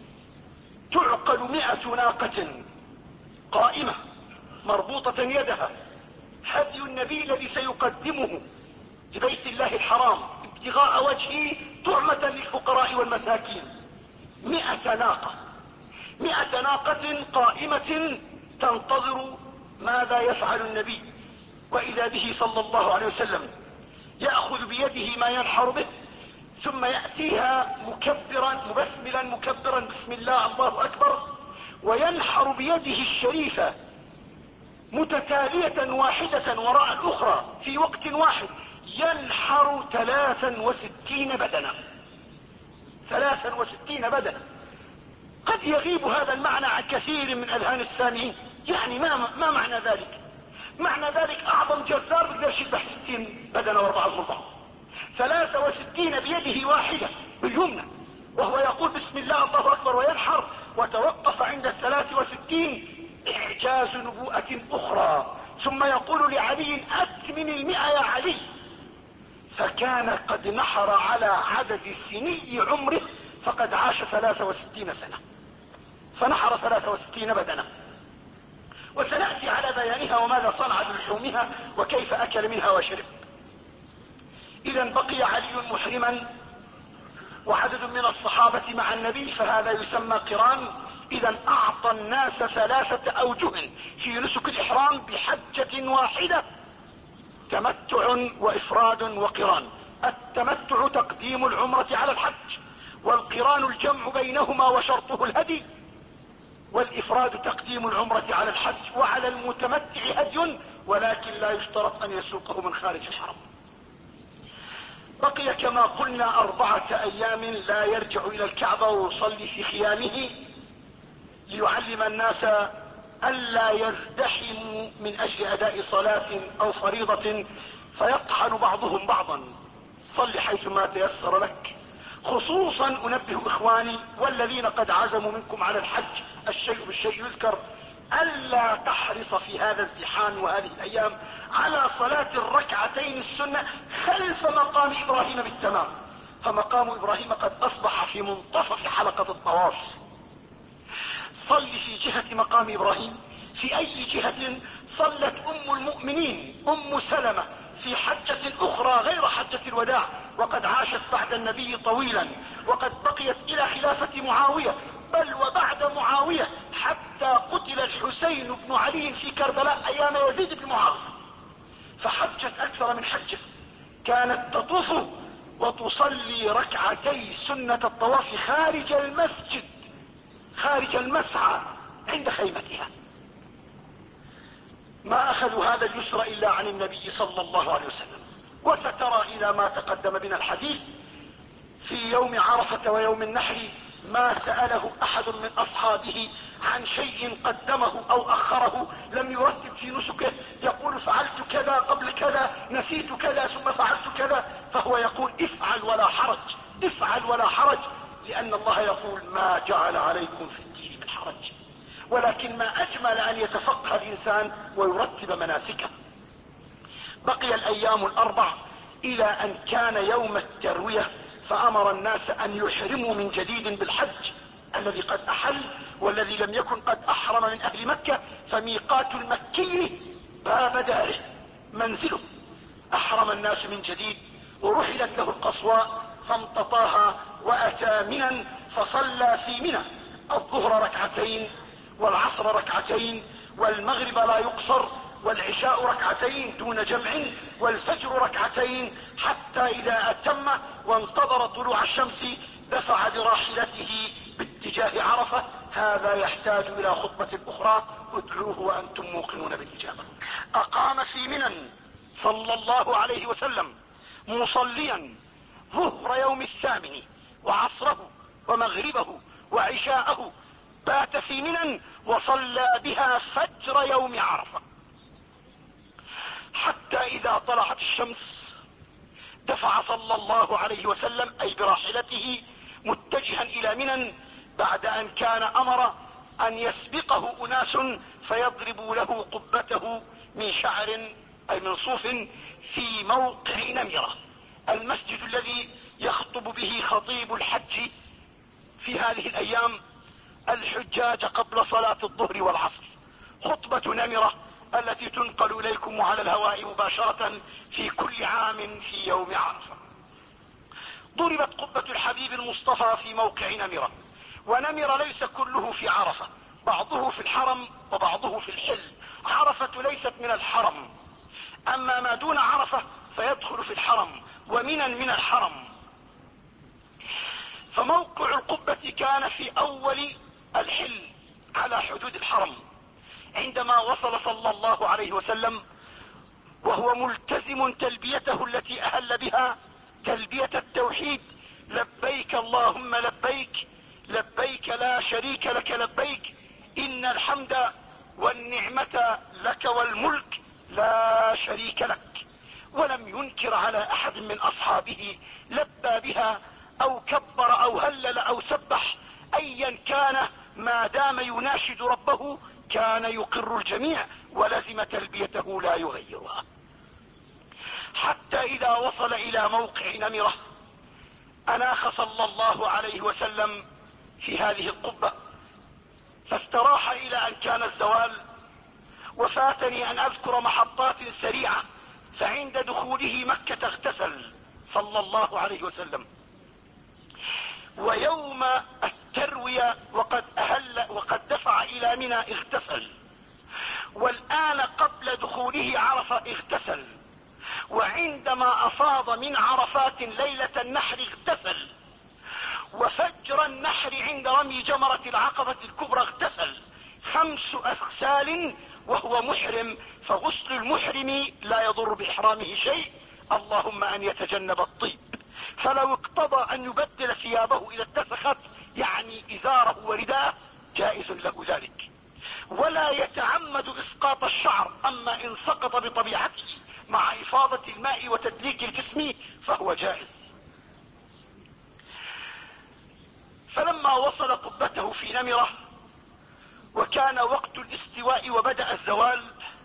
Speaker 1: تعقل مئة ناقة قائمة مربوطة يدها، هدي النبي الذي سيقدمه لبيت الله الحرام ابتغاء وجهه طعمة للفقراء والمساكين. مئة ناقة، مئة ناقة قائمة تنتظر ماذا يفعل النبي. واذا به صلى الله عليه وسلم يأخذ بيده ما ينحر به، ثم يأتيها مكبرا مبسملا مكبرا بسم الله الله اكبر، وينحر بيده الشريفة متتالية واحدة وراء الاخرى في وقت واحد، ينحر ثلاثا وستين بدنة، ثلاثا وستين بدنة. قد يغيب هذا المعنى عن كثير من اذهان السامعين. يعني ما, ما معنى ذلك؟ معنى ذلك اعظم جزار بيقدرش يذبح ستين بدنة واربعة واربعة، ثلاثة وستين بيده واحدة باليمنى، وهو يقول بسم الله الله اكبر وينحر، وتوقف عند الثلاث وستين اعجاز نبوءة اخرى. ثم يقول لعلي: اتمم المئة يا علي. فكان قد نحر على عدد سني عمره، فقد عاش ثلاث وستين سنة، فنحر ثلاث وستين بدنة، وسنأتي على بيانها وماذا صنع بلحومها وكيف اكل منها وشرب. اذا بقي علي محرما وعدد من الصحابة مع النبي، فهذا يسمى قران. اذا اعطى الناس ثلاثة اوجه في نسك الاحرام بحجة واحدة: تمتع وافراد وقران. التمتع تقديم العمرة على الحج، والقران الجمع بينهما وشرطه الهدي، والافراد تقديم العمرة على الحج. وعلى المتمتع هدي، ولكن لا يشترط ان يسوقه من خارج الحرم. بقي كما قلنا اربعة ايام لا يرجع الى الكعبة ويصلي في خيامه، ليعلم الناس الا يزدحموا من اجل اداء صلاة او فريضة فيطحن بعضهم بعضا. صل حيثما تيسر لك، خصوصا انبه اخواني والذين قد عزموا منكم على الحج، الشيء بالشيء يذكر، الا تحرص في هذا الزحام وهذه الايام على صلاة الركعتين السنة خلف مقام ابراهيم بالتمام، فمقام ابراهيم قد اصبح في منتصف حلقة الطواف. صل في جهة مقام ابراهيم. في اي جهة صلت ام المؤمنين ام سلمة في حجة اخرى غير حجة الوداع، وقد عاشت بعد النبي طويلا، وقد بقيت الى خلافة معاوية، بل وبعد معاوية حتى قتل الحسين بن علي في كربلاء ايام يزيد بن معاوية، فحجت اكثر من حجة. كانت تطوف وتصلي ركعتي سنة الطواف خارج المسجد، خارج المسعى عند خيمتها. ما اخذوا هذا اليسر الا عن النبي صلى الله عليه وسلم. وسترى اذا ما تقدم من الحديث في يوم عرفة ويوم النحر ما سأله احد من اصحابه عن شيء قدمه او اخره لم يرتب في نسكه، يقول فعلت كذا قبل كذا، نسيت كذا ثم فعلت كذا، فهو يقول افعل ولا حرج، افعل ولا حرج، لان الله يقول ما جعل عليكم في الدين من حرج، ولكن ما اجمل ان يتفقه الانسان ويرتب مناسكه. بقي الايام الاربع الى ان كان يوم التروية، فامر الناس ان يحرموا من جديد بالحج. الذي قد احل والذي لم يكن قد احرم من اهل مكة، فميقات المكي باب داره منزله. احرم الناس من جديد ورحلت له القصواء فامتطاها واتى منا فصلى في منى الظهر ركعتين والعصر ركعتين والمغرب لا يقصر والعشاء ركعتين دون جمع والفجر ركعتين، حتى اذا اتم وانتظر طلوع الشمس دفع براحلته باتجاه عرفة. هذا يحتاج الى خطبة اخرى، ادعوه وانتم موقنون بالاجابة. اقام في منى صلى الله عليه وسلم مصليا ظهر يوم الثامن وعصره ومغربه وعشاءه، بات في منى وصلى بها فجر يوم عرفة، حتى اذا طلعت الشمس دفع صلى الله عليه وسلم اي براحلته متجها الى منى، بعد ان كان امر ان يسبقه اناس فيضربوا له قبته من شعر اي من صوف في موقع نمرة، المسجد الذي يخطب به خطيب الحج في هذه الايام الحجاج قبل صلاة الظهر والعصر. خطبة نمرة التي تنقل اليكم على الهواء مباشرة في كل عام في يوم عرفة. ضربت قبة الحبيب المصطفى في موقع نمرة، ونمر ليس كله في عرفة، بعضه في الحرم وبعضه في الحل. عرفة ليست من الحرم، اما ما دون عرفة فيدخل في الحرم، ومنا من الحرم. فموقع القبة كان في اول الحل على حدود الحرم. عندما وصل صلى الله عليه وسلم وهو ملتزم تلبيته التي اهل بها تلبية التوحيد، لبيك اللهم لبيك لبيك لا شريك لك لبيك ان الحمد والنعمة لك والملك لا شريك لك، ولم ينكر على احد من اصحابه، لبى بها او كبر او هلل او سبح ايا كان، ما دام يناشد ربه كان يقر الجميع ولزم تلبيته لا يغيرها. حتى اذا وصل الى موقع نمرة اناخ صلى الله عليه وسلم في هذه القبة، فاستراح الى ان كان الزوال. وفاتني ان اذكر محطات سريعة، فعند دخوله مكة اغتسل صلى الله عليه وسلم، ويوم التروية وقد اهل وقد دفع الى منى اغتسل، والان قبل دخوله عرفة اغتسل، وعندما افاض من عرفات ليلة النحر اغتسل، وفجر النحر عند رمي جمرة العقبة الكبرى اغتسل. خمس اغسال وهو محرم، فغسل المحرم لا يضر باحرامه شيء، اللهم ان يتجنب الطيب. فلو اقتضى ان يبدل ثيابه اذا اتسخت يعني ازاره ورداءه جائز له ذلك، ولا يتعمد اسقاط الشعر، اما ان سقط بطبيعته مع افاضة الماء وتدليك الجسم فهو جائز. فلما وصل قبته في نمرة وكان وقت الاستواء وبدأ الزوال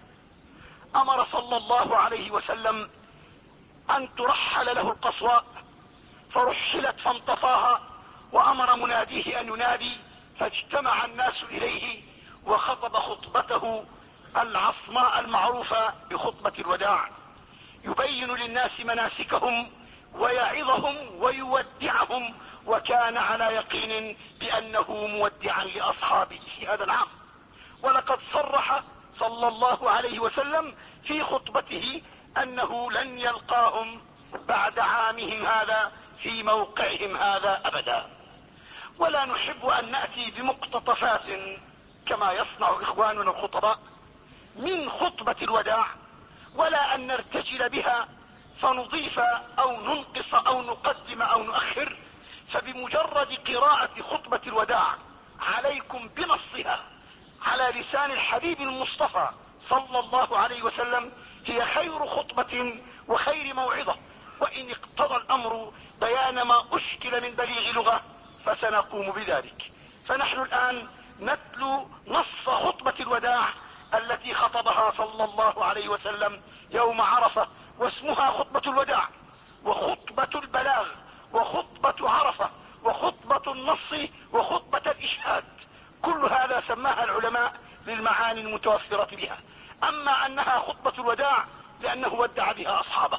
Speaker 1: امر صلى الله عليه وسلم ان ترحل له القصواء، فرحلت فانطفاها، وامر مناديه ان ينادي، فاجتمع الناس اليه وخطب خطبته العصماء المعروفة بخطبة الوداع، يبين للناس مناسكهم ويعظهم ويودعهم، وكان على يقين بانه مودعا لاصحابه في هذا العام. ولقد صرح صلى الله عليه وسلم في خطبته انه لن يلقاهم بعد عامهم هذا في موقعهم هذا ابدا. ولا نحب ان نأتي بمقتطفات كما يصنع اخواننا الخطباء من خطبة الوداع، ولا ان نرتجل بها فنضيف او ننقص او نقدم او نؤخر. فبمجرد قراءة خطبة الوداع عليكم بنصها على لسان الحبيب المصطفى صلى الله عليه وسلم هي خير خطبة وخير موعظة. وان اقتضى الامر بيان ما اشكل من بليغ لغة فسنقوم بذلك. فنحن الان نتلو نص خطبة الوداع التي خطبها صلى الله عليه وسلم يوم عرفة، واسمها خطبة الوداع وخطبة البلاغ وخطبة عرفة وخطبة النص وخطبة الاشهاد، كل هذا سماها العلماء للمعاني المتوفرة بها. اما انها خطبة الوداع لانه ودع بها اصحابه،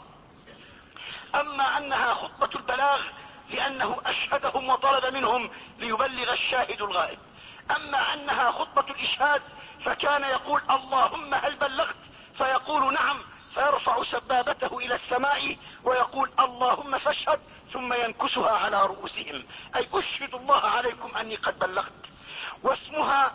Speaker 1: اما انها خطبة البلاغ لانه اشهدهم وطلب منهم ليبلغ الشاهد الغائب، اما انها خطبة الاشهاد فكان يقول اللهم هل بلغت، فيقول نعم، فيرفع سبابته الى السماء ويقول اللهم فاشهد، ثم ينكسها على رؤوسهم، اي اشهد الله عليكم اني قد بلغت. واسمها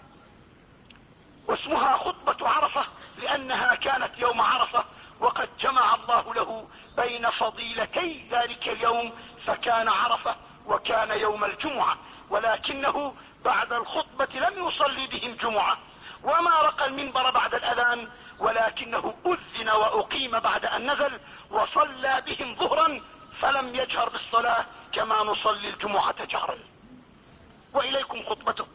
Speaker 1: واسمها خطبة عرفة لانها كانت يوم عرفة، وقد جمع الله له بين فضيلتي ذلك اليوم، فكان عرفة وكان يوم الجمعة، ولكنه بعد الخطبة لم يصلي بهم جمعة وما رقى المنبر بعد الاذان، ولكنه اذن واقيم بعد ان نزل وصلى بهم ظهرا، فلم يجهر بالصلاة كما نصلي الجمعة جهرا. واليكم خطبته.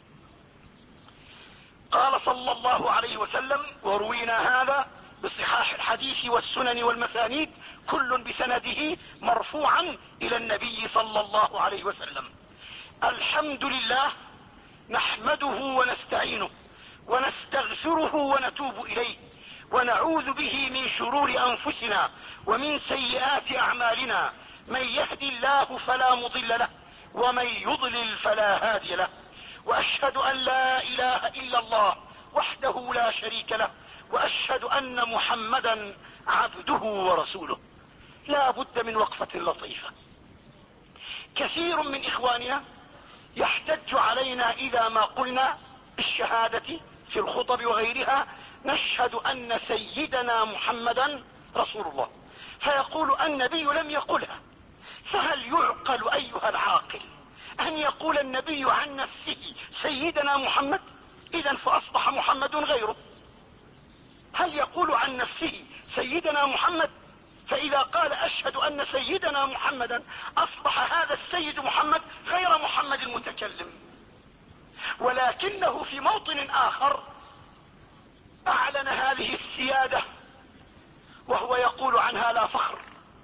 Speaker 1: قال صلى الله عليه وسلم، وروينا هذا بصحاح الحديث والسنن والمسانيد كل بسنده مرفوعا الى النبي صلى الله عليه وسلم: الحمد لله نحمده ونستعينه ونستغفره ونتوب اليه ونعوذ به من شرور انفسنا ومن سيئات اعمالنا، من يهدي الله فلا مضل له ومن يضلل فلا هادي له، واشهد ان لا اله الا الله وحده لا شريك له، واشهد ان محمدا عبده ورسوله. لا بد من وقفة لطيفة. كثير من اخواننا يحتج علينا اذا ما قلنا بالشهادة في الخطب وغيرها نشهد ان سيدنا محمدا رسول الله، فيقول النبي لم يقلها، فهل يعقل ايها العاقل ان يقول النبي عن نفسه سيدنا محمد؟ اذا فاصبح محمد غيره. هل يقول عن نفسه سيدنا محمد؟ فاذا قال اشهد ان سيدنا محمدا اصبح هذا السيد محمد غير محمد المتكلم. ولكنه في موطن اخر اعلن هذه السيادة وهو يقول عنها لا فخر،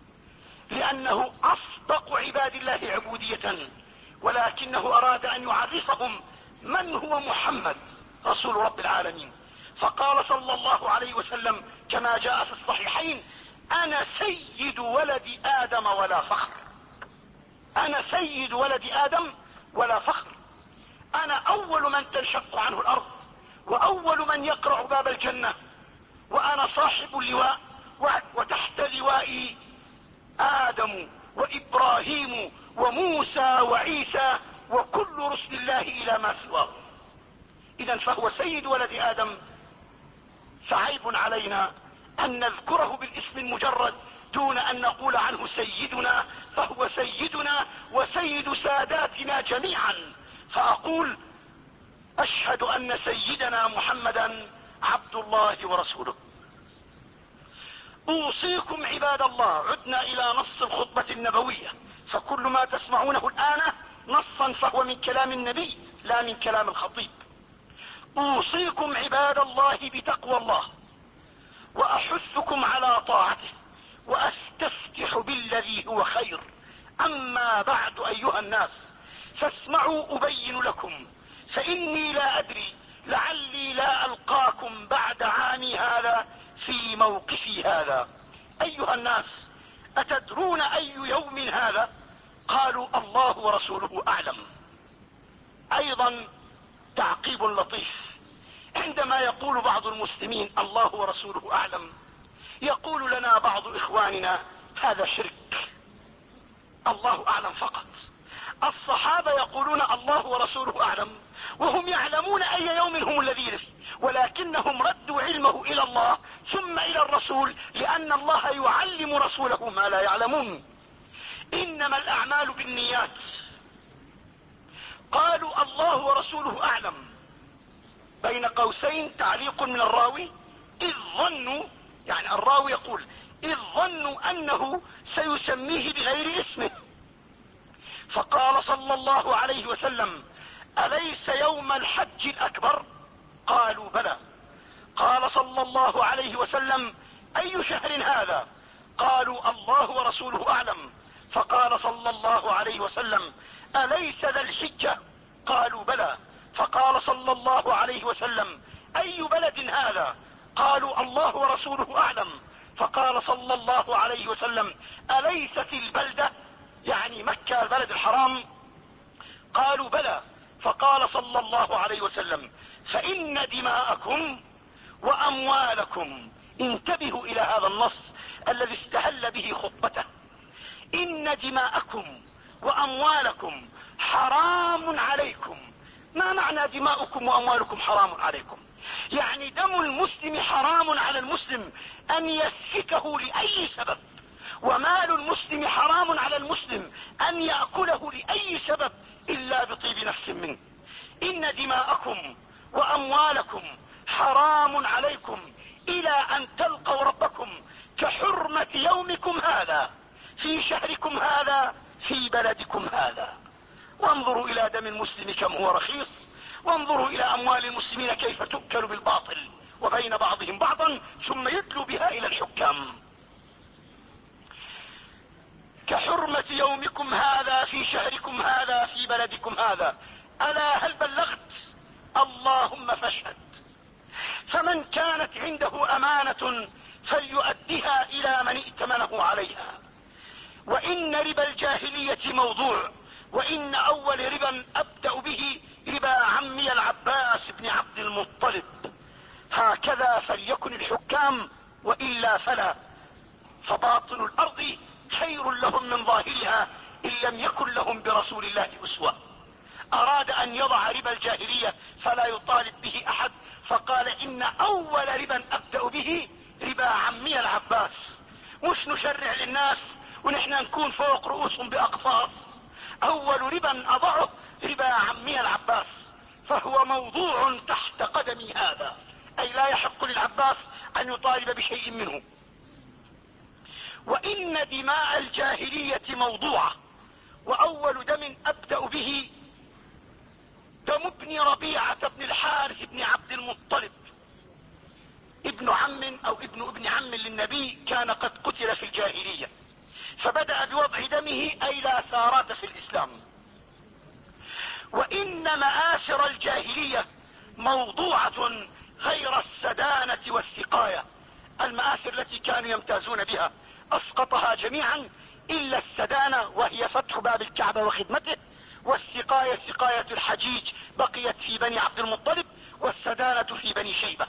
Speaker 1: لانه اصدق عباد الله عبودية، ولكنه اراد ان يعرفهم من هو محمد رسول رب العالمين. فقال صلى الله عليه وسلم كما جاء في الصحيحين: انا سيد ولد ادم ولا فخر. انا سيد ولد ادم ولا فخر. انا اول من تنشق عنه الارض واول من يقرع باب الجنة، وانا صاحب اللواء، وتحت لوائي ادم وابراهيم وموسى وعيسى وكل رسل الله الى ما سواه. اذا فهو سيد ولد ادم، فعيب علينا ان نذكره بالاسم المجرد دون ان نقول عنه سيدنا، فهو سيدنا وسيد ساداتنا جميعا. فاقول اشهد ان سيدنا محمدا عبد الله ورسوله. اوصيكم عباد الله، عدنا الى نص الخطبة النبوية، فكل ما تسمعونه الان نصا فهو من كلام النبي لا من كلام الخطيب. اوصيكم عباد الله بتقوى الله، واحثكم على طاعته، واستفتح بالذي هو خير. اما بعد ايها الناس فاسمعوا ابين لكم، فاني لا ادري لعلي لا القاكم بعد عامي هذا في موقفي هذا. ايها الناس اتدرون اي يوم هذا؟ قالوا الله ورسوله اعلم. ايضا تعقيب لطيف، عندما يقول بعض المسلمين الله ورسوله اعلم، يقول لنا بعض اخواننا هذا شرك، الله اعلم فقط. الصحابة يقولون الله ورسوله اعلم وهم يعلمون اي يوم هم الذي فيه، ولكنهم ردوا علمه الى الله ثم الى الرسول، لان الله يعلم رسوله ما لا يعلمون. انما الاعمال بالنيات. قالوا الله ورسوله اعلم، بين قوسين تعليق من الراوي، اذ ظنوا، يعني الراوي يقول اذ ظنوا انه سيسميه بغير اسمه، فقال صلى الله عليه وسلم اليس يوم الحج الاكبر؟ قالوا بلى. قال صلى الله عليه وسلم اي شهر هذا؟ قالوا الله ورسوله اعلم. فقال صلى الله عليه وسلم اليس ذا الحجة؟ قالوا بلى. فقال صلى الله عليه وسلم اي بلد هذا؟ قالوا الله ورسوله اعلم. فقال صلى الله عليه وسلم اليست البلدة، يعني مكة البلد الحرام؟ قالوا بلى. فقال صلى الله عليه وسلم فان دماءكم واموالكم، انتبهوا الى هذا النص الذي استهل به خطبته، ان دماءكم واموالكم حرام عليكم. ما معنى دماؤكم واموالكم حرام عليكم؟ يعني دم المسلم حرام على المسلم ان يسفكه لاي سبب، ومال المسلم حرام على المسلم ان يأكله لاي سبب الا بطيب نفس منه. ان دماءكم واموالكم حرام عليكم الى ان تلقوا ربكم كحرمة يومكم هذا في شهركم هذا في بلدكم هذا. وانظروا الى دم المسلم كم هو رخيص، وانظروا الى اموال المسلمين كيف تؤكل بالباطل وبين بعضهم بعضا ثم يدلوا بها الى الحكام. كحرمة يومكم هذا في شهركم هذا في بلدكم هذا. الا هل بلغت؟ اللهم فاشهد. فمن كانت عنده امانة فليؤدها الى من ائتمنه عليها. وان ربا الجاهلية موضوع، وان اول ربا ابدأ به ربا عمي العباس بن عبد المطلب. هكذا فليكن الحكام، والا فلا، فباطن الارض خير لهم من ظاهرها ان لم يكن لهم برسول الله اسوة. اراد ان يضع ربا الجاهلية فلا يطالب به احد، فقال ان اول ربا ابدأ به ربا عمي العباس. مش نشرع للناس ونحن نكون فوق رؤوسهم باقفاص. اول ربا اضعه ربا عمي العباس، فهو موضوع تحت قدمي هذا، اي لا يحق للعباس ان يطالب بشيء منه. وان دماء الجاهلية موضوعة، واول دم ابدأ به دم ابن ربيعة بن الحارث بن عبد المطلب، ابن عم او ابن ابن عم للنبي، كان قد قتل في الجاهلية، فبدأ بوضع دمه اي لا ثارات في الاسلام. وان مآثر الجاهلية موضوعة غير السدانة والسقاية. المآثر التي كانوا يمتازون بها اسقطها جميعا الا السدانة، وهي فتح باب الكعبة وخدمته، والسقاية سقاية الحجيج بقيت في بني عبد المطلب، والسدانة في بني شيبة.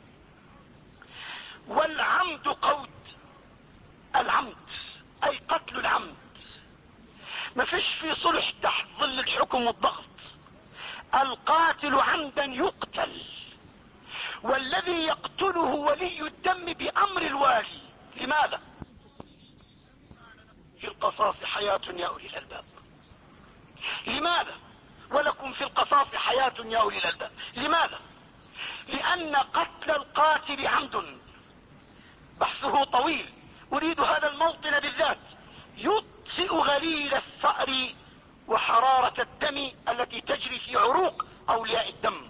Speaker 1: والعمد قود، العمد اي قتل العمد. ما فيش في صلح تحت ظل الحكم والضغط، القاتل عمدا يقتل، والذي يقتله ولي الدم بامر الوالي. لماذا؟ في القصاص حياة يا اولي الالباب. لماذا؟ ولكم في القصاص حياة يا اولي الالباب. لماذا؟ لان قتل القاتل عمد، بحثه طويل، اريد هذا الموطن بالذات، يطفئ غليل الثأر وحرارة الدم التي تجري في عروق اولياء الدم.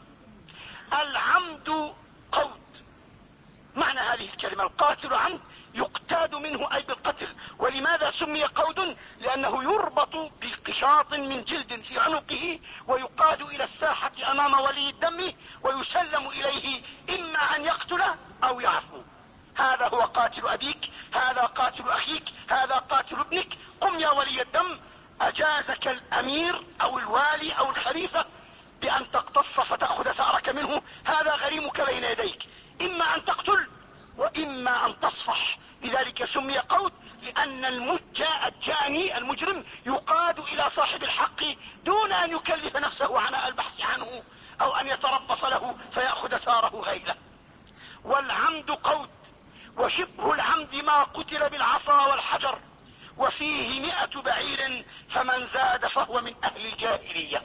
Speaker 1: العمد قود. معنى هذه الكلمة القاتل عمد يقتاد منه اي بالقتل. ولماذا سمي قود؟ لانه يربط بقشاط من جلد في عنقه ويقاد الى الساحة امام ولي الدم ويسلم اليه اما ان يقتل او يعفو. هذا هو قاتل ابيك، هذا قاتل اخيك، هذا قاتل ابنك. قم يا ولي الدم، اجازك الامير او الوالي او الخليفة بان تقتص فتأخذ ثأرك منه، هذا غريمك بين يديك، اما ان تقتل واما ان تصفح. لذلك سمي قود، لان المجا الجاني المجرم يقاد الى صاحب الحق دون ان يكلف نفسه عناء البحث عنه او ان يتربص له فيأخذ ثاره غيره. والعمد قود. وشبه العمد ما قتل بالعصا والحجر، وفيه مئة بعير فمن زاد فهو من اهل الجاهلية.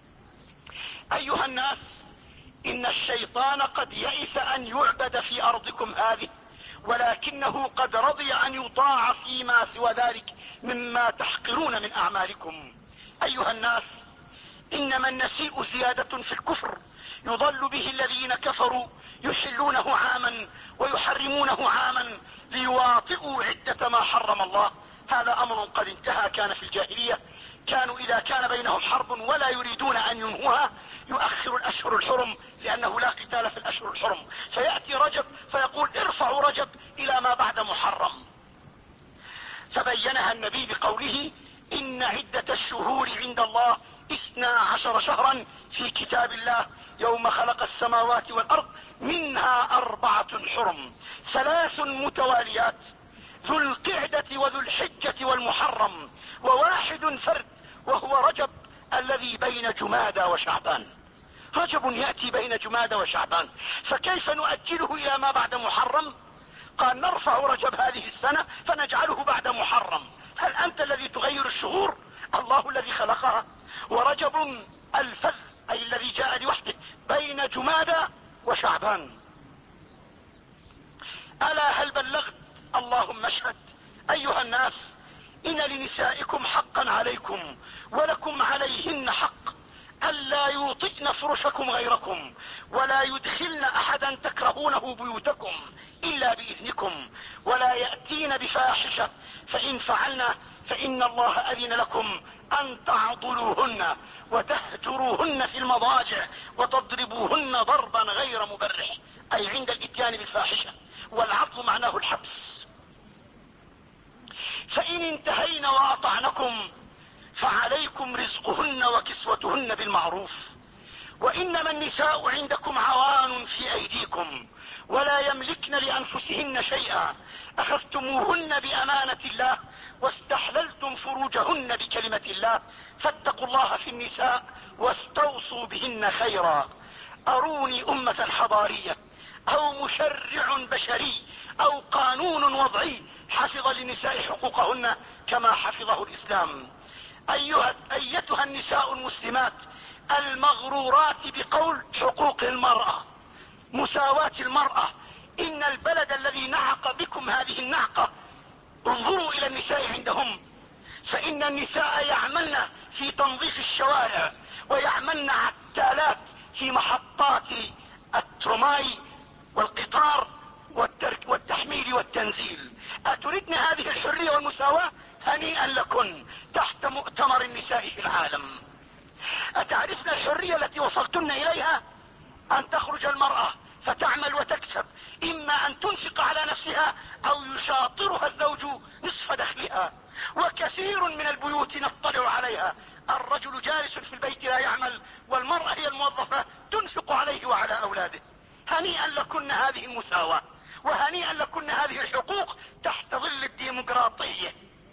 Speaker 1: ايها الناس، ان الشيطان قد يئس ان يعبد في ارضكم هذه، ولكنه قد رضي ان يطاع فيما سوى ذلك مما تحقرون من اعمالكم. ايها الناس، انما النسيء زيادة في الكفر يضل به الذين كفروا يحلونه عاما ويحرمونه عاما ليواطئوا عدة ما حرم الله. هذا امر قد انتهى. كان في الجاهلية كانوا اذا كان بينهم حرب ولا يريدون ان ينهوها يؤخر الاشهر الحرم، لانه لا قتال في الاشهر الحرم، فيأتي رجب فيقول ارفعوا رجب الى ما بعد محرم. فبينها النبي بقوله ان عدة الشهور عند الله اثنا عشر شهرا في كتاب الله يوم خلق السماوات والارض منها اربعة حرم، ثلاث متواليات، ذو القعدة وذو الحجة والمحرم، وواحد فرد وهو رجب الذي بين جمادى وشعبان. رجب يأتي بين جمادى وشعبان، فكيف نؤجله الى ما بعد محرم؟ قال نرفع رجب هذه السنة فنجعله بعد محرم. هل انت الذي تغير الشهور؟ الله الذي خلقها. ورجب الفذ اي الذي جاء لوحده بين جمادى وشعبان. الا هل بلغت؟ اللهم اشهد. ايها الناس، ان لنسائكم حقا عليكم ولكم عليهن حق، الا يوطئن فرشكم غيركم ولا يدخلن احدا تكرهونه بيوتكم الا باذنكم، ولا يأتين بفاحشة، فان فعلن فان الله اذن لكم ان تعضلوهن وتهجروهن في المضاجع وتضربوهن ضربا غير مبرح، اي عند الاتيان بالفاحشة. والعضل معناه الحبس. فان انتهين واطعنكم فعليكم رزقهن وكسوتهن بالمعروف. وانما النساء عندكم عوان في ايديكم ولا يملكن لانفسهن شيئا، اخذتموهن بامانة الله واستحللتم فروجهن بكلمة الله، فاتقوا الله في النساء واستوصوا بهن خيرا. اروني امة حضارية او مشرع بشري او قانون وضعي حفظ للنساء حقوقهن كما حفظه الاسلام. أيها ايتها النساء المسلمات المغرورات بقول حقوق المرأة، مساواة المرأة، ان البلد الذي نعق بكم هذه النعقة انظروا الى النساء عندهم، فان النساء يعملن في تنظيف الشوارع ويعملن عتالات في محطات الترماي والقطار والتحميل والتنزيل. اتردن هذه الحرية والمساواة؟ هنيئا لكن تحت مؤتمر النساء في العالم. اتعرفن الحرية التي وصلتن اليها؟ ان تخرج المرأة فتعمل وتكسب، اما ان تنفق على نفسها او يشاطرها الزوج نصف دخلها. وكثير من البيوت نطلع عليها الرجل جالس في البيت لا يعمل والمرأة هي الموظفة تنفق عليه وعلى اولاده. هنيئا لكن هذه المساواة، وهنيئا لكن هذه الحقوق تحت ظل الديمقراطية.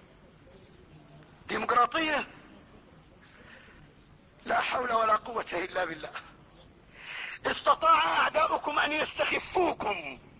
Speaker 1: ديمقراطية؟ لا حول ولا قوة الا بالله. استطاع اعداؤكم ان يستخفوكم